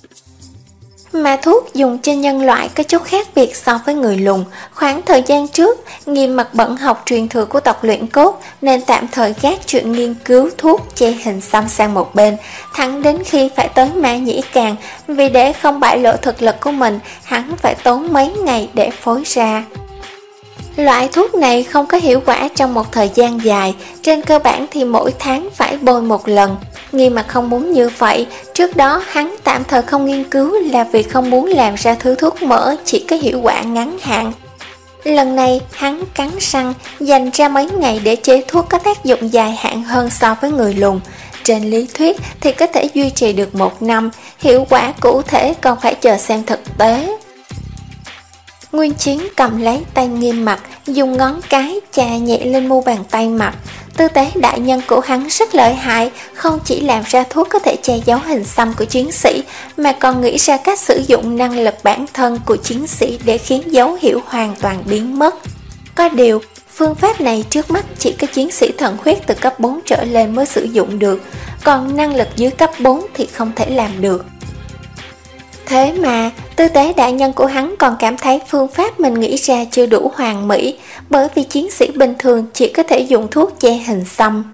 Mà thuốc dùng trên nhân loại có chút khác biệt so với người lùn. Khoảng thời gian trước, Nghiêm Mặc bận học truyền thừa của tộc luyện cốt, nên tạm thời gác chuyện nghiên cứu thuốc che hình xăm sang một bên, thẳng đến khi phải tới Ma Nhĩ Càng. Vì để không bại lộ thực lực của mình, hắn phải tốn mấy ngày để phối ra. Loại thuốc này không có hiệu quả trong một thời gian dài, trên cơ bản thì mỗi tháng phải bôi một lần. Nghiêm Mặc không muốn như vậy, trước đó hắn tạm thời không nghiên cứu là vì không muốn làm ra thứ thuốc mỡ chỉ có hiệu quả ngắn hạn. Lần này hắn cắn răng dành ra mấy ngày để chế thuốc có tác dụng dài hạn hơn so với người lùn. Trên lý thuyết thì có thể duy trì được một năm, hiệu quả cụ thể còn phải chờ xem thực tế. Nguyên Chiến cầm lấy tay Nghiêm Mặc, dùng ngón cái chà nhẹ lên mu bàn tay mặt. Tư tế đại nhân của hắn rất lợi hại, không chỉ làm ra thuốc có thể che giấu hình xăm của chiến sĩ, mà còn nghĩ ra cách sử dụng năng lực bản thân của chiến sĩ để khiến dấu hiệu hoàn toàn biến mất. Có điều, phương pháp này trước mắt chỉ có chiến sĩ thần huyết từ cấp bốn trở lên mới sử dụng được, còn năng lực dưới cấp bốn thì không thể làm được. Thế mà, tư tế đại nhân của hắn còn cảm thấy phương pháp mình nghĩ ra chưa đủ hoàn mỹ, bởi vì chiến sĩ bình thường chỉ có thể dùng thuốc che hình xăm.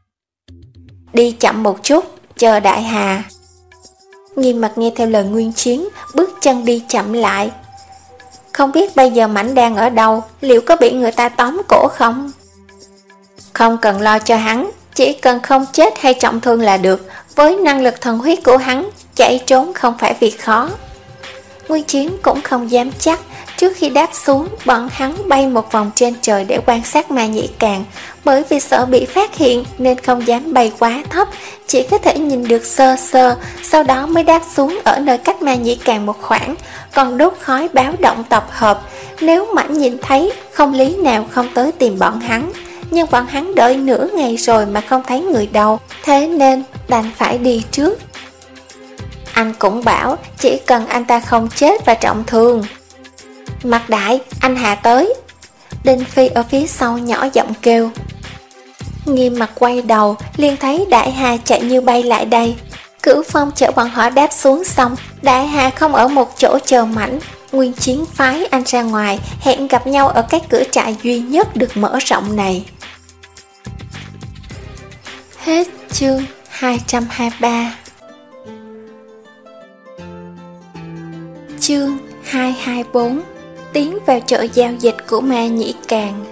Đi chậm một chút, chờ đại hà. Nghiêm Mặc nghe theo lời Nguyên Chiến, bước chân đi chậm lại. Không biết bây giờ Mãnh đang ở đâu, liệu có bị người ta tóm cổ không? Không cần lo cho hắn, chỉ cần không chết hay trọng thương là được. Với năng lực thần huyết của hắn, chạy trốn không phải việc khó. Nguyên Chiến cũng không dám chắc. Trước khi đáp xuống, bọn hắn bay một vòng trên trời để quan sát Ma Nhĩ Càng. Bởi vì sợ bị phát hiện nên không dám bay quá thấp, chỉ có thể nhìn được sơ sơ, sau đó mới đáp xuống ở nơi cách Ma Nhĩ Càng một khoảng, còn đốt khói báo động tập hợp. Nếu Mãnh nhìn thấy, không lý nào không tới tìm bọn hắn. Nhưng bọn hắn đợi nửa ngày rồi mà không thấy người đâu, thế nên đành phải đi trước. Anh cũng bảo chỉ cần anh ta không chết và trọng thương. Mặt đại, anh Hà tới. Đinh Phi ở phía sau nhỏ giọng kêu. Nghiêm Mặc quay đầu, liền thấy Đại Hà chạy như bay lại đây. Cửu Phong chở bọn họ đáp xuống xong, Đại Hà không ở một chỗ chờ Mãnh. Nguyên Chiến phái anh ra ngoài, hẹn gặp nhau ở cái cửa trại duy nhất được mở rộng này. Hết chương hai trăm hai mươi ba. Chương hai trăm hai mươi bốn. Tiến vào chợ giao dịch của Ma Nhĩ Càng.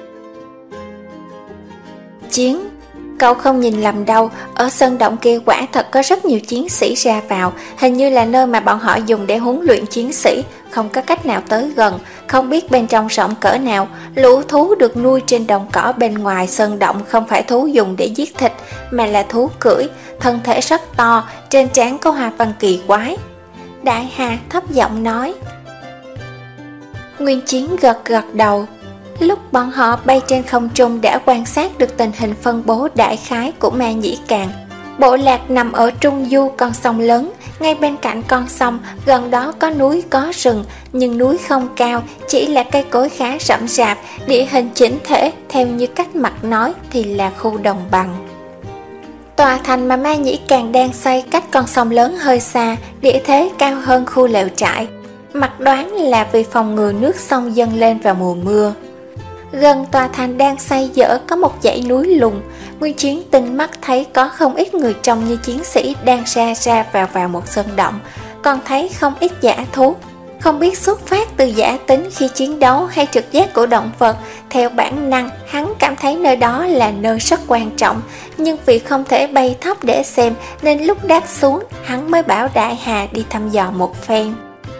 Chiến, cậu không nhìn lầm đâu, ở sân động kia quả thật có rất nhiều chiến sĩ ra vào, hình như là nơi mà bọn họ dùng để huấn luyện chiến sĩ, không có cách nào tới gần, không biết bên trong rộng cỡ nào. Lũ thú được nuôi trên đồng cỏ bên ngoài sân động không phải thú dùng để giết thịt, mà là thú cưỡi, thân thể rất to, trên trán có hoa văn kỳ quái. Đại Hà thấp giọng nói. Nguyên Chiến gật gật đầu. Lúc bọn họ bay trên không trung đã quan sát được tình hình phân bố đại khái của Ma Nhĩ Càng. Bộ lạc nằm ở trung du con sông lớn, ngay bên cạnh con sông, gần đó có núi có rừng, nhưng núi không cao, chỉ là cây cối khá rậm rạp, địa hình chỉnh thể, theo như cách mặt nói thì là khu đồng bằng. Tòa thành mà Ma Nhĩ Càng đang xây cách con sông lớn hơi xa, địa thế cao hơn khu lều trại. Mặt đoán là vì phòng ngừa nước sông dâng lên vào mùa mưa. Gần tòa thành đang xây dở có một dãy núi lùn. Nguyên Chiến tinh mắt thấy có không ít người trông như chiến sĩ đang ra ra vào vào một sân động, còn thấy không ít dã thú. Không biết xuất phát từ giả tính khi chiến đấu hay trực giác của động vật, theo bản năng hắn cảm thấy nơi đó là nơi rất quan trọng, nhưng vì không thể bay thấp để xem nên lúc đáp xuống hắn mới bảo Đại Hà đi thăm dò một phen.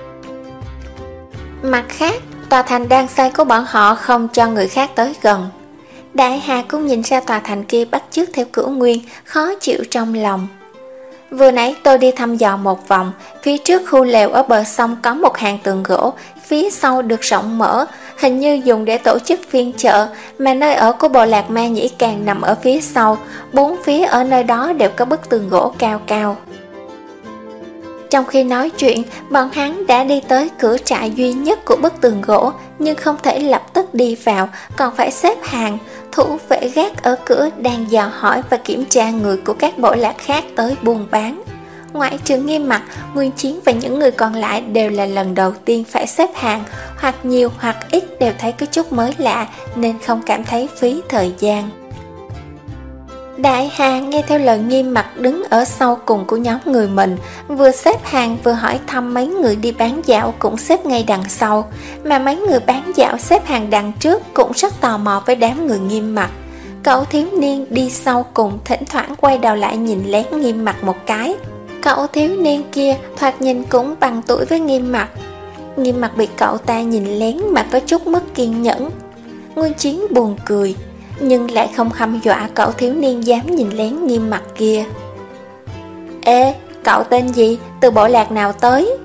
Mặt khác, tòa thành đang xây của bọn họ không cho người khác tới gần. Đại Hà cũng nhìn ra tòa thành kia bắt chước theo Cửu Nguyên, khó chịu trong lòng. Vừa nãy tôi đi thăm dò một vòng, phía trước khu lều ở bờ sông có một hàng tường gỗ, phía sau được rộng mở, hình như dùng để tổ chức phiên chợ, mà nơi ở của bộ lạc Ma Nhĩ Càng nằm ở phía sau, bốn phía ở nơi đó đều có bức tường gỗ cao cao. Trong khi nói chuyện, bọn hắn đã đi tới cửa trại duy nhất của bức tường gỗ, nhưng không thể lập tức đi vào, còn phải xếp hàng. Thủ vệ gác ở cửa đang dò hỏi và kiểm tra người của các bộ lạc khác tới buôn bán. Ngoại trừ Nghiêm Mặc, Nguyên Chiến và những người còn lại đều là lần đầu tiên phải xếp hàng, hoặc nhiều hoặc ít đều thấy có chút mới lạ nên không cảm thấy phí thời gian. Đại Hà nghe theo lời Nghiêm Mặc đứng ở sau cùng của nhóm người mình, vừa xếp hàng vừa hỏi thăm mấy người đi bán dạo cũng xếp ngay đằng sau, mà mấy người bán dạo xếp hàng đằng trước cũng rất tò mò với đám người Nghiêm Mặc. Cậu thiếu niên đi sau cùng thỉnh thoảng quay đầu lại nhìn lén Nghiêm Mặc một cái. Cậu thiếu niên kia thoạt nhìn cũng bằng tuổi với Nghiêm Mặc. Nghiêm Mặc bị cậu ta nhìn lén mà có chút mất kiên nhẫn. Nguyên Chiến buồn cười, nhưng lại không hăm dọa cậu thiếu niên dám nhìn lén Nghiêm Mặc kia. Ê, cậu tên gì? Từ bộ lạc nào tới?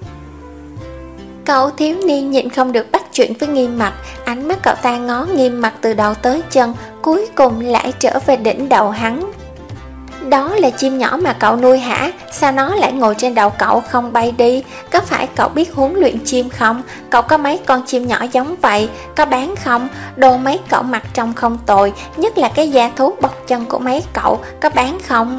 Cậu thiếu niên nhịn không được bắt chuyện với Nghiêm Mặc, ánh mắt cậu ta ngó Nghiêm Mặc từ đầu tới chân, cuối cùng lại trở về đỉnh đầu hắn. Đó là chim nhỏ mà cậu nuôi hả? Sao nó lại ngồi trên đầu cậu không bay đi? Có phải cậu biết huấn luyện chim không? Cậu có mấy con chim nhỏ giống vậy? Có bán không? Đồ mấy cậu mặc trông không tồi, nhất là cái da thú bọc chân của mấy cậu, có bán không?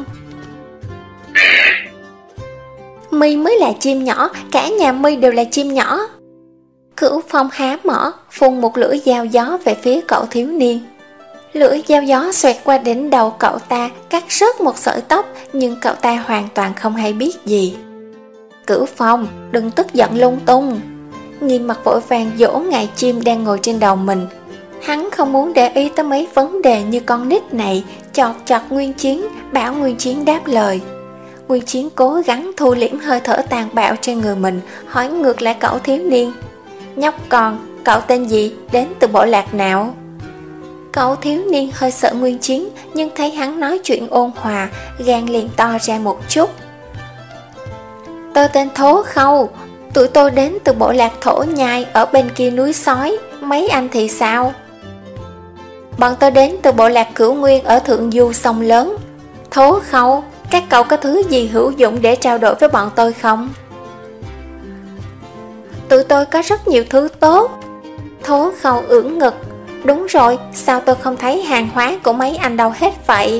My mới là chim nhỏ, cả nhà My đều là chim nhỏ. Cửu Phong há mỏ, phun một lưỡi dao gió về phía cậu thiếu niên. Lưỡi dao gió xoẹt qua đỉnh đầu cậu ta, cắt rớt một sợi tóc, nhưng cậu ta hoàn toàn không hay biết gì. Cửu Phong, đừng tức giận lung tung. Nghiêm Mặc vội vàng dỗ ngài chim đang ngồi trên đầu mình. Hắn không muốn để ý tới mấy vấn đề như con nít này, chọt chọt Nguyên Chiến, bảo Nguyên Chiến đáp lời. Nguyên Chiến cố gắng thu liễm hơi thở tàn bạo trên người mình, hỏi ngược lại cậu thiếu niên. Nhóc con, cậu tên gì, đến từ bộ lạc nào? Cậu thiếu niên hơi sợ Nguyên Chiến, nhưng thấy hắn nói chuyện ôn hòa, gan liền to ra một chút. Tôi tên Thố Khâu, tụi tôi đến từ bộ lạc Thổ Nhai ở bên kia núi Sói, mấy anh thì sao? Bọn tôi đến từ bộ lạc Cửu Nguyên ở thượng du sông lớn. Thố Khâu, các cậu có thứ gì hữu dụng để trao đổi với bọn tôi không? Tụi tôi có rất nhiều thứ tốt. Thố Khâu ưỡn ngực. Đúng rồi, sao tôi không thấy hàng hóa của mấy anh đâu hết vậy?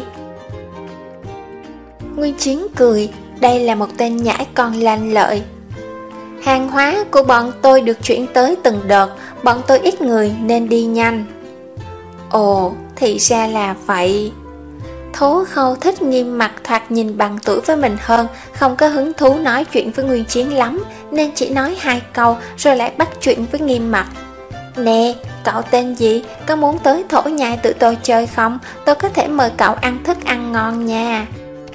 Nguyên Chiến cười, đây là một tên nhãi con lanh lợi. Hàng hóa của bọn tôi được chuyển tới từng đợt, bọn tôi ít người nên đi nhanh. Ồ, thì ra là vậy. Thố Khâu thích Nghiêm Mặc thoạt nhìn bằng tuổi với mình hơn, không có hứng thú nói chuyện với Nguyên Chiến lắm, nên chỉ nói hai câu rồi lại bắt chuyện với Nghiêm Mặc. Nè, cậu tên gì? Có muốn tới Thổ Nhai tụi tôi chơi không? Tôi có thể mời cậu ăn thức ăn ngon nha.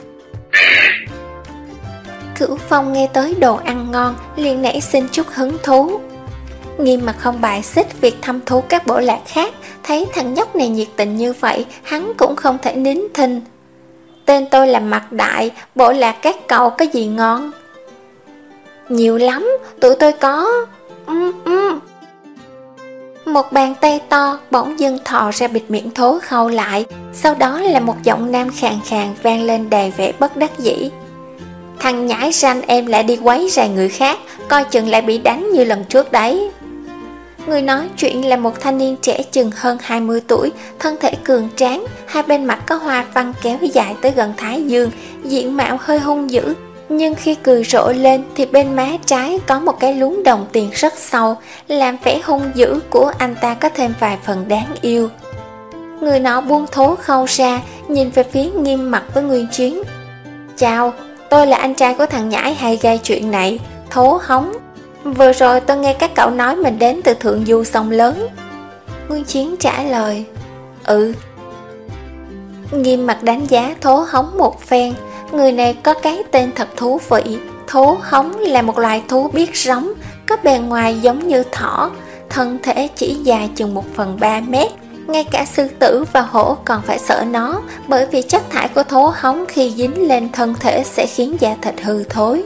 Cửu Phong nghe tới đồ ăn ngon, liền nảy sinh chút hứng thú. Nghiêm Mặc không bài xích việc thăm thú các bộ lạc khác, thấy thằng nhóc này nhiệt tình như vậy, hắn cũng không thể nín thinh. Tên tôi là Mặc Đại, bộ lạc các cậu có gì ngon? Nhiều lắm, tụi tôi có... Um, um. Một bàn tay to bỗng dưng thò ra bịt miệng Thố Khâu lại, sau đó là một giọng nam khàn khàn vang lên đầy vẻ bất đắc dĩ. Thằng nhãi ranh em lại đi quấy rầy người khác, coi chừng lại bị đánh như lần trước đấy. Người nói chuyện là một thanh niên trẻ chừng hơn hai mươi tuổi, thân thể cường tráng, hai bên mặt có hoa văn kéo dài tới gần thái dương, diện mạo hơi hung dữ, nhưng khi cười rộ lên thì bên má trái có một cái lún đồng tiền rất sâu, làm vẻ hung dữ của anh ta có thêm vài phần đáng yêu. Người nọ buông Thố Khâu ra, nhìn về phía Nghiêm Mặc với Nguyên Chiến. Chào, tôi là anh trai của thằng nhãi hay gây chuyện này, Thố Hống. Vừa rồi tôi nghe các cậu nói mình đến từ thượng du sông lớn. Nguyên Chiến trả lời. Ừ. Nghiêm mặt đánh giá Thố Hống một phen. Người này có cái tên thật thú vị. Thố Hống là một loài thú biết rống, có bề ngoài giống như thỏ, thân thể chỉ dài chừng một phần ba mét. Ngay cả sư tử và hổ còn phải sợ nó, bởi vì chất thải của Thố Hống khi dính lên thân thể sẽ khiến da thịt hư thối.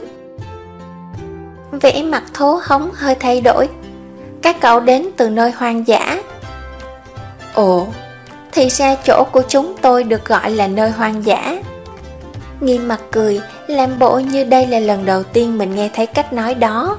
Vẻ mặt Thố Hống hơi thay đổi. Các cậu đến từ nơi hoang dã. Ồ, thì ra chỗ của chúng tôi được gọi là nơi hoang dã. Nghiêm mặt cười, làm bộ như đây là lần đầu tiên mình nghe thấy cách nói đó.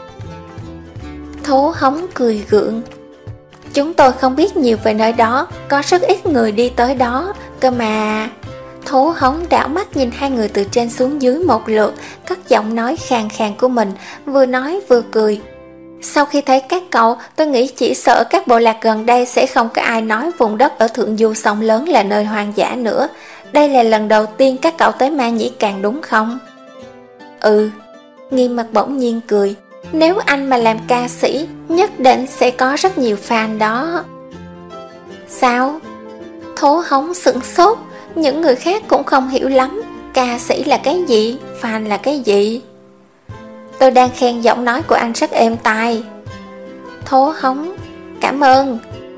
Thố Hống cười gượng. Chúng tôi không biết nhiều về nơi đó, có rất ít người đi tới đó, cơ mà... Thố Hống đảo mắt nhìn hai người từ trên xuống dưới một lượt, cất giọng nói khàn khàn của mình, vừa nói vừa cười. Sau khi thấy các cậu, tôi nghĩ chỉ sợ các bộ lạc gần đây sẽ không có ai nói vùng đất ở thượng du sông lớn là nơi hoang dã nữa. Đây là lần đầu tiên các cậu tới Ma Nhĩ Càn đúng không? Ừ. Nghiêm mặt bỗng nhiên cười. Nếu anh mà làm ca sĩ, nhất định sẽ có rất nhiều fan đó. Sao? Thố Hống sửng sốt. Những người khác cũng không hiểu lắm. Ca sĩ là cái gì? Fan là cái gì? Tôi đang khen giọng nói của anh rất êm tai. Thố Hống. Cảm ơn.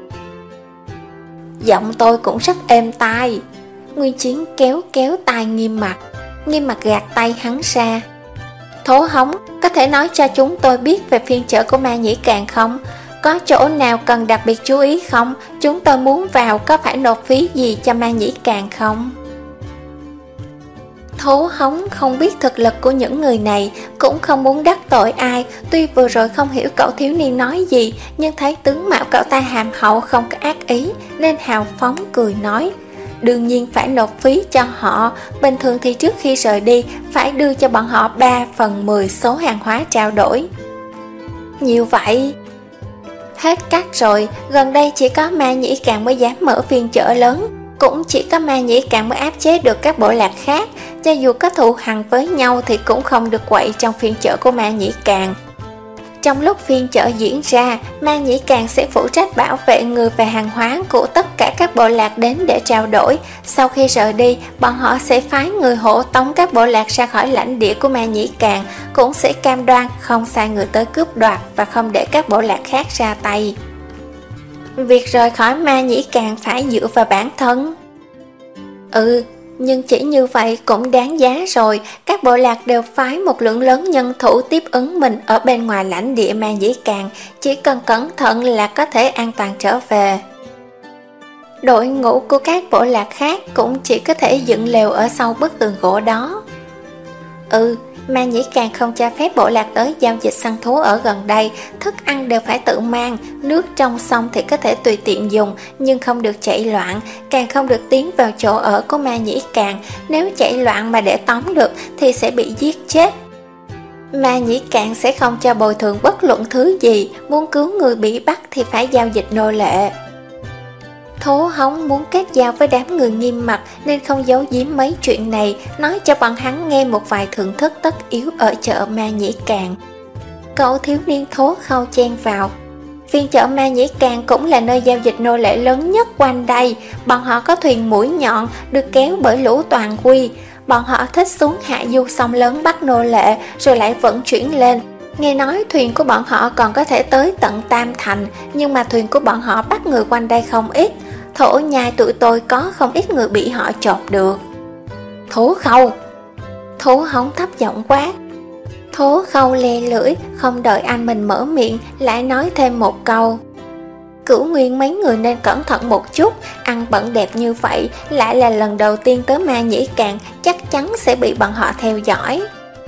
Giọng tôi cũng rất êm tai. Nguyên Chiến kéo kéo tai Nghiêm mặt. Nghiêm mặt gạt tay hắn ra. Thố Hống, có thể nói cho chúng tôi biết về phiên chợ của Ma Nhĩ Càn không? Có chỗ nào cần đặc biệt chú ý không? Chúng tôi muốn vào, có phải nộp phí gì cho Ma Nhĩ Càn không? Thố Hống không biết thực lực của những người này, cũng không muốn đắc tội ai. Tuy vừa rồi không hiểu cậu thiếu niên nói gì, nhưng thấy tướng mạo cậu ta hàm hậu không có ác ý, nên hào phóng cười nói. Đương nhiên phải nộp phí cho họ. Bình thường thì trước khi rời đi phải đưa cho bọn họ ba phần mười số hàng hóa trao đổi. Nhiều vậy? Hết cách rồi. Gần đây chỉ có Ma Nhĩ Càn mới dám mở phiên chợ lớn. Cũng chỉ có Ma Nhĩ Càn mới áp chế được các bộ lạc khác. Cho dù có thù hằn với nhau thì cũng không được quậy trong phiên chợ của Ma Nhĩ Càn. Trong lúc phiên chợ diễn ra, Ma Nhĩ Càn sẽ phụ trách bảo vệ người và hàng hóa của tất cả các bộ lạc đến để trao đổi. Sau khi rời đi, bọn họ sẽ phái người hộ tống các bộ lạc ra khỏi lãnh địa của Ma Nhĩ Càn, cũng sẽ cam đoan không sai người tới cướp đoạt và không để các bộ lạc khác ra tay. Việc rời khỏi Ma Nhĩ Càn phải dựa vào bản thân. Ừ, nhưng chỉ như vậy cũng đáng giá rồi. Các bộ lạc đều phái một lượng lớn nhân thủ tiếp ứng mình ở bên ngoài lãnh địa Ma Nhĩ Càn. Chỉ cần cẩn thận là có thể an toàn trở về. Đội ngũ của các bộ lạc khác cũng chỉ có thể dựng lều ở sau bức tường gỗ đó. Ừ, Ma Nhĩ Càn không cho phép bộ lạc tới giao dịch săn thú ở gần đây. Thức ăn đều phải tự mang. Nước trong sông thì có thể tùy tiện dùng, nhưng không được chạy loạn. Càng không được tiến vào chỗ ở của Ma Nhĩ Càn. Nếu chạy loạn mà để tóm được thì sẽ bị giết chết. Ma Nhĩ Càn sẽ không cho bồi thường bất luận thứ gì. Muốn cứu người bị bắt thì phải giao dịch nô lệ. Thố Hống muốn kết giao với đám người Nghiêm mặt nên không giấu giếm mấy chuyện này, nói cho bọn hắn nghe một vài thưởng thức tất yếu ở chợ Ma Nhĩ Càn. Cậu thiếu niên Thố Khâu chen vào. Phiên chợ Ma Nhĩ Càn cũng là nơi giao dịch nô lệ lớn nhất quanh đây. Bọn họ có thuyền mũi nhọn được kéo bởi lũ toàn quy. Bọn họ thích xuống hạ du sông lớn bắt nô lệ rồi lại vận chuyển lên. Nghe nói thuyền của bọn họ còn có thể tới tận Tam Thành, nhưng mà thuyền của bọn họ bắt người quanh đây không ít. Thổ nhai tụi tôi có không ít người bị họ chộp được. Thố Khâu! Thố Hống thấp giọng quát. Thố Khâu le lưỡi, không đợi anh mình mở miệng, lại nói thêm một câu. Cửu Nguyên mấy người nên cẩn thận một chút, ăn bận đẹp như vậy, lại là lần đầu tiên tới Ma Nhĩ Càn, chắc chắn sẽ bị bọn họ theo dõi.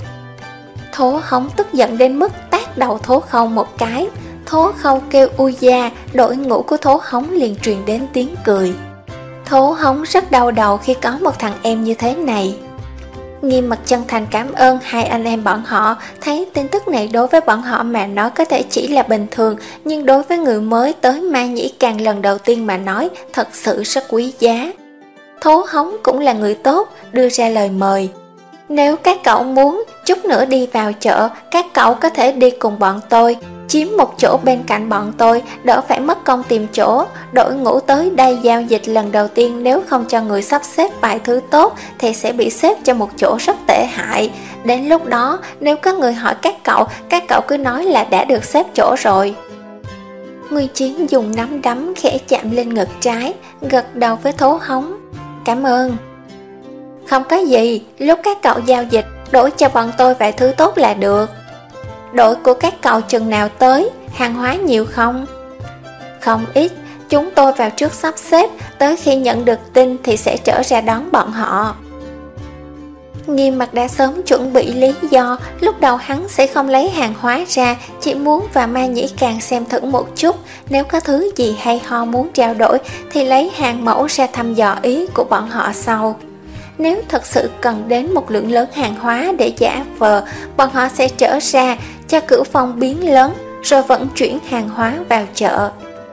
Thố Hống tức giận đến mức tát đầu Thố Khâu một cái. Thố Khâu kêu ui da, đội ngũ của Thố Hống liền truyền đến tiếng cười. Thố Hống rất đau đầu khi có một thằng em như thế này. Nghiêm mặt chân thành cảm ơn hai anh em bọn họ, thấy tin tức này đối với bọn họ mà nói có thể chỉ là bình thường, nhưng đối với người mới tới Ma Nhĩ Càn lần đầu tiên mà nói thật sự rất quý giá. Thố Hống cũng là người tốt, đưa ra lời mời. Nếu các cậu muốn chút nữa đi vào chợ, các cậu có thể đi cùng bọn tôi, chiếm một chỗ bên cạnh bọn tôi, đỡ phải mất công tìm chỗ. Đội ngũ tới đây giao dịch lần đầu tiên nếu không cho người sắp xếp vài thứ tốt thì sẽ bị xếp cho một chỗ rất tệ hại. Đến lúc đó, nếu có người hỏi các cậu, các cậu cứ nói là đã được xếp chỗ rồi. Nguyên Chiến dùng nắm đấm khẽ chạm lên ngực trái, gật đầu với Thố Hống. Cảm ơn. Không có gì, lúc các cậu giao dịch, đổi cho bọn tôi vài thứ tốt là được. Đội của các cậu chừng nào tới, hàng hóa nhiều không? Không ít, chúng tôi vào trước sắp xếp, tới khi nhận được tin thì sẽ trở ra đón bọn họ. Nghiêm Mặt đã sớm chuẩn bị lý do, lúc đầu hắn sẽ không lấy hàng hóa ra, chỉ muốn và Ma Nhĩ Càng xem thử một chút, nếu có thứ gì hay ho muốn trao đổi thì lấy hàng mẫu ra thăm dò ý của bọn họ sau. Nếu thật sự cần đến một lượng lớn hàng hóa để giả vờ, bọn họ sẽ trở ra cho cửu phong biến lớn, rồi vận chuyển hàng hóa vào chợ.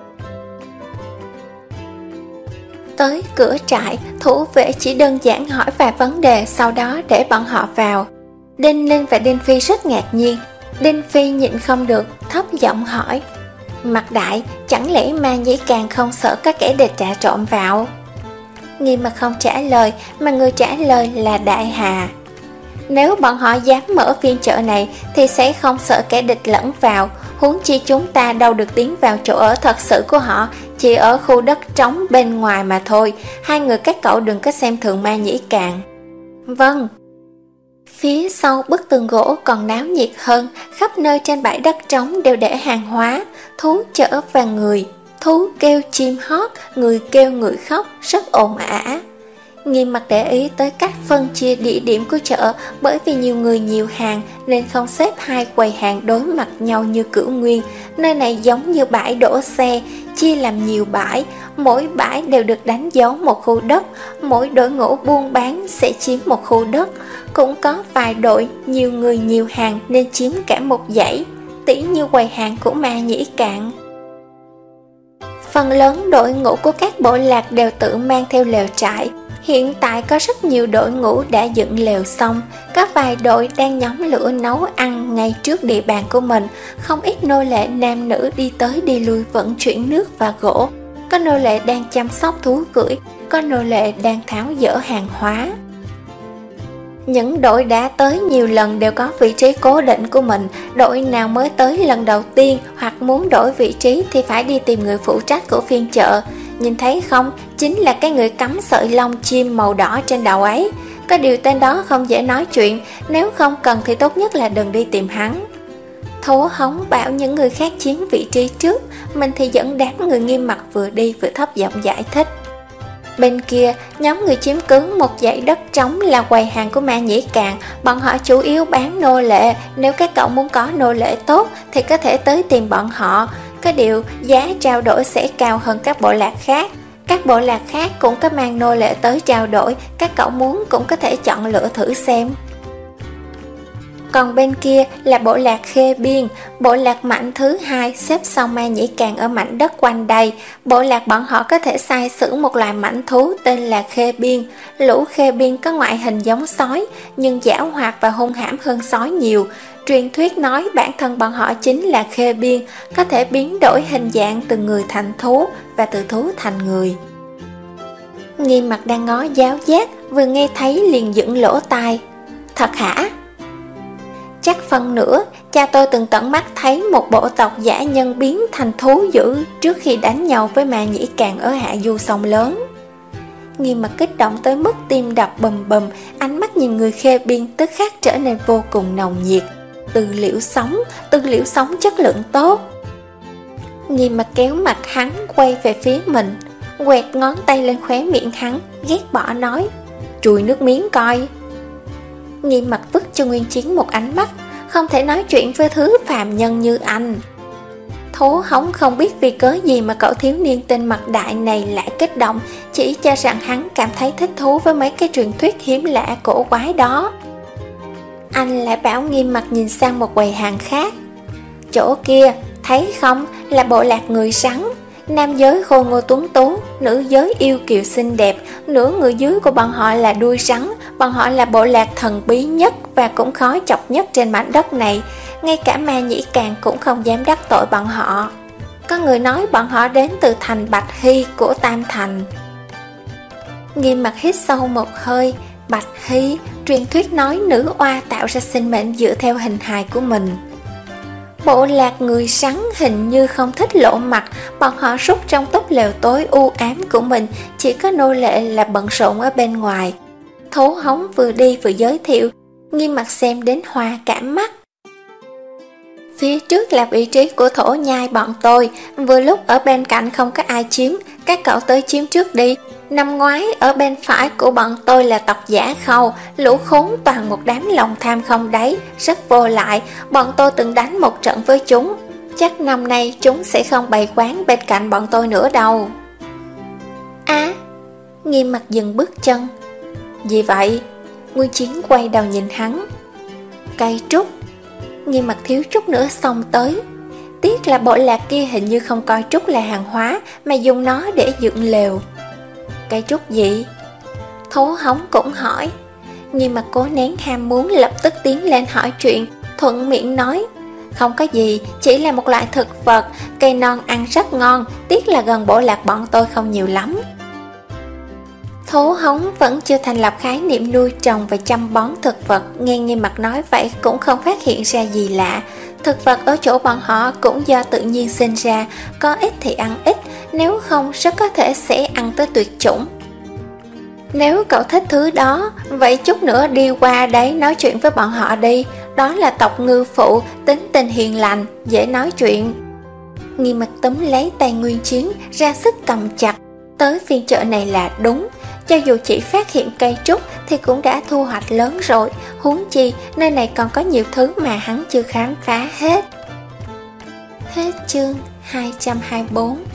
Tới cửa trại, thủ vệ chỉ đơn giản hỏi vài vấn đề, sau đó để bọn họ vào. Đinh Ninh và Đinh Phi rất ngạc nhiên. Đinh Phi nhịn không được, thấp giọng hỏi: Mặt Đại, chẳng lẽ Ma Nhĩ Càng không sợ có kẻ địch trà trộn vào? Nghiêm Mặt không trả lời, mà người trả lời là Đại Hà. Nếu bọn họ dám mở phiên chợ này thì sẽ không sợ kẻ địch lẫn vào, huống chi chúng ta đâu được tiến vào chỗ ở thật sự của họ, chỉ ở khu đất trống bên ngoài mà thôi. Hai người các cậu đừng có xem thường Ma Nhĩ Càng. Vâng. Phía sau bức tường gỗ còn náo nhiệt hơn, khắp nơi trên bãi đất trống đều để hàng hóa, thú chở và người. Thú kêu chim hót, người kêu người khóc, rất ồn ả. Nghiêm Mặt để ý tới cách phân chia địa điểm của chợ, bởi vì nhiều người nhiều hàng nên không xếp hai quầy hàng đối mặt nhau như Cửu Nguyên. Nơi này giống như bãi đổ xe, chia làm nhiều bãi, mỗi bãi đều được đánh dấu một khu đất, mỗi đội ngũ buôn bán sẽ chiếm một khu đất. Cũng có vài đội nhiều người nhiều hàng nên chiếm cả một dãy, tỉ như quầy hàng của Ma Nhĩ Cạn. Phần lớn đội ngũ của các bộ lạc đều tự mang theo lều trại. Hiện tại có rất nhiều đội ngũ đã dựng lều xong, có vài đội đang nhóm lửa nấu ăn ngay trước địa bàn của mình. Không ít nô lệ nam nữ đi tới đi lui vận chuyển nước và gỗ. Có nô lệ đang chăm sóc thú cưỡi, có nô lệ đang tháo dỡ hàng hóa. Những đội đã tới nhiều lần đều có vị trí cố định của mình. Đội nào mới tới lần đầu tiên hoặc muốn đổi vị trí thì phải đi tìm người phụ trách của phiên chợ. Nhìn thấy không, chính là cái người cắm sợi lông chim màu đỏ trên đầu ấy. Có điều tên đó không dễ nói chuyện, nếu không cần thì tốt nhất là đừng đi tìm hắn. Thố Hống bảo những người khác chiếm vị trí trước, mình thì dẫn đám người Nghiêm Mặt vừa đi vừa thấp giọng giải thích. Bên kia, nhóm người chiếm cứ một dãy đất trống là quầy hàng của Ma Nhĩ Càng. Bọn họ chủ yếu bán nô lệ, nếu các cậu muốn có nô lệ tốt thì có thể tới tìm bọn họ. Có điều, giá trao đổi sẽ cao hơn các bộ lạc khác. Các bộ lạc khác cũng có mang nô lệ tới trao đổi, các cậu muốn cũng có thể chọn lựa thử xem. Còn bên kia là bộ lạc Khê Biên, bộ lạc mạnh thứ hai xếp sau Ma Nhĩ Càng ở mảnh đất quanh đây. Bộ lạc bọn họ có thể sai sử một loài mãnh thú tên là Khê Biên. Lũ Khê Biên có ngoại hình giống sói, nhưng giảo hoạt và hung hãm hơn sói nhiều. Truyền thuyết nói bản thân bọn họ chính là Khê Biên, có thể biến đổi hình dạng từ người thành thú và từ thú thành người. Nghiêm Mặt đang ngó giáo giác, vừa nghe thấy liền dựng lỗ tai. Thật hả? Chắc phần nữa, cha tôi từng tận mắt thấy một bộ tộc dã nhân biến thành thú dữ trước khi đánh nhau với Ma Nhĩ Càng ở hạ du sông lớn. Nghiêm Mặt kích động tới mức tim đập bầm bầm, ánh mắt nhìn người Khê Biên tức khắc trở nên vô cùng nồng nhiệt. Tư liệu sống, tư liệu sống chất lượng tốt. Nghiêm Mặt kéo mặt hắn quay về phía mình, quẹt ngón tay lên khóe miệng hắn, ghét bỏ nói: Chùi nước miếng coi. Nghiêm Mặt vứt cho Nguyên Chiến một ánh mắt, không thể nói chuyện với thứ phàm nhân như anh. Thố Hống không biết vì cớ gì mà cậu thiếu niên tên Mặt Đại này lại kích động, chỉ cho rằng hắn cảm thấy thích thú với mấy cái truyền thuyết hiếm lạ cổ quái đó. Anh lại bảo Nghiêm Mặt nhìn sang một quầy hàng khác. Chỗ kia, thấy không, là bộ lạc người rắn. Nam giới khôi ngô tuấn tú, nữ giới yêu kiều xinh đẹp, nửa người dưới của bọn họ là đuôi rắn, bọn họ là bộ lạc thần bí nhất và cũng khó chọc nhất trên mảnh đất này. Ngay cả Ma Nhĩ Càng cũng không dám đắc tội bọn họ. Có người nói bọn họ đến từ thành Bạch Hy của Tam Thành. Nghiêm Mặt hít sâu một hơi. Bạch Hy, truyền thuyết nói nữ oa tạo ra sinh mệnh dựa theo hình hài của mình. Bộ lạc người sắn hình như không thích lộ mặt, bọn họ rút trong túp lều tối u ám của mình, chỉ có nô lệ là bận rộn ở bên ngoài. Thố Hống vừa đi vừa giới thiệu, Nghiêm Mặt xem đến hoa cả mắt. Phía trước là vị trí của thổ nhai bọn tôi, vừa lúc ở bên cạnh không có ai chiếm, các cậu tới chiếm trước đi. Năm ngoái ở bên phải của bọn tôi là tộc Giả Khâu, lũ khốn toàn một đám lòng tham không đáy, rất vô lại, bọn tôi từng đánh một trận với chúng. Chắc năm nay chúng sẽ không bày quán bên cạnh bọn tôi nữa đâu. À, Nghiêm Mặt dừng bước chân. Gì vậy? Nguyên Chiến quay đầu nhìn hắn. Cây trúc. Nghiêm Mặt thiếu chút nữa xong tới. Tiếc là bộ lạc kia hình như không coi trúc là hàng hóa, mà dùng nó để dựng lều. Cây trúc gì? Thố Hống cũng hỏi. Nghiêm Mặt cố nén ham muốn lập tức tiến lên hỏi chuyện, thuận miệng nói, không có gì, chỉ là một loại thực vật, cây non ăn rất ngon, tiếc là gần bộ lạc bọn tôi không nhiều lắm. Thố Hống vẫn chưa thành lập khái niệm nuôi trồng và chăm bón thực vật, nghe Nghiêm Mặt nói vậy cũng không phát hiện ra gì lạ. Thực vật ở chỗ bọn họ cũng do tự nhiên sinh ra, có ít thì ăn ít, nếu không rất có thể sẽ ăn tới tuyệt chủng. Nếu cậu thích thứ đó, vậy chút nữa đi qua đấy nói chuyện với bọn họ đi, đó là tộc Ngư Phụ, tính tình hiền lành, dễ nói chuyện. Nghiêm Mặt túm lấy tay Nguyên Chiến, ra sức cầm chặt, tới phiên chợ này là đúng. Cho dù chỉ phát hiện cây trúc thì cũng đã thu hoạch lớn rồi, huống chi nơi này còn có nhiều thứ mà hắn chưa khám phá hết. Hết chương hai trăm hai mươi bốn.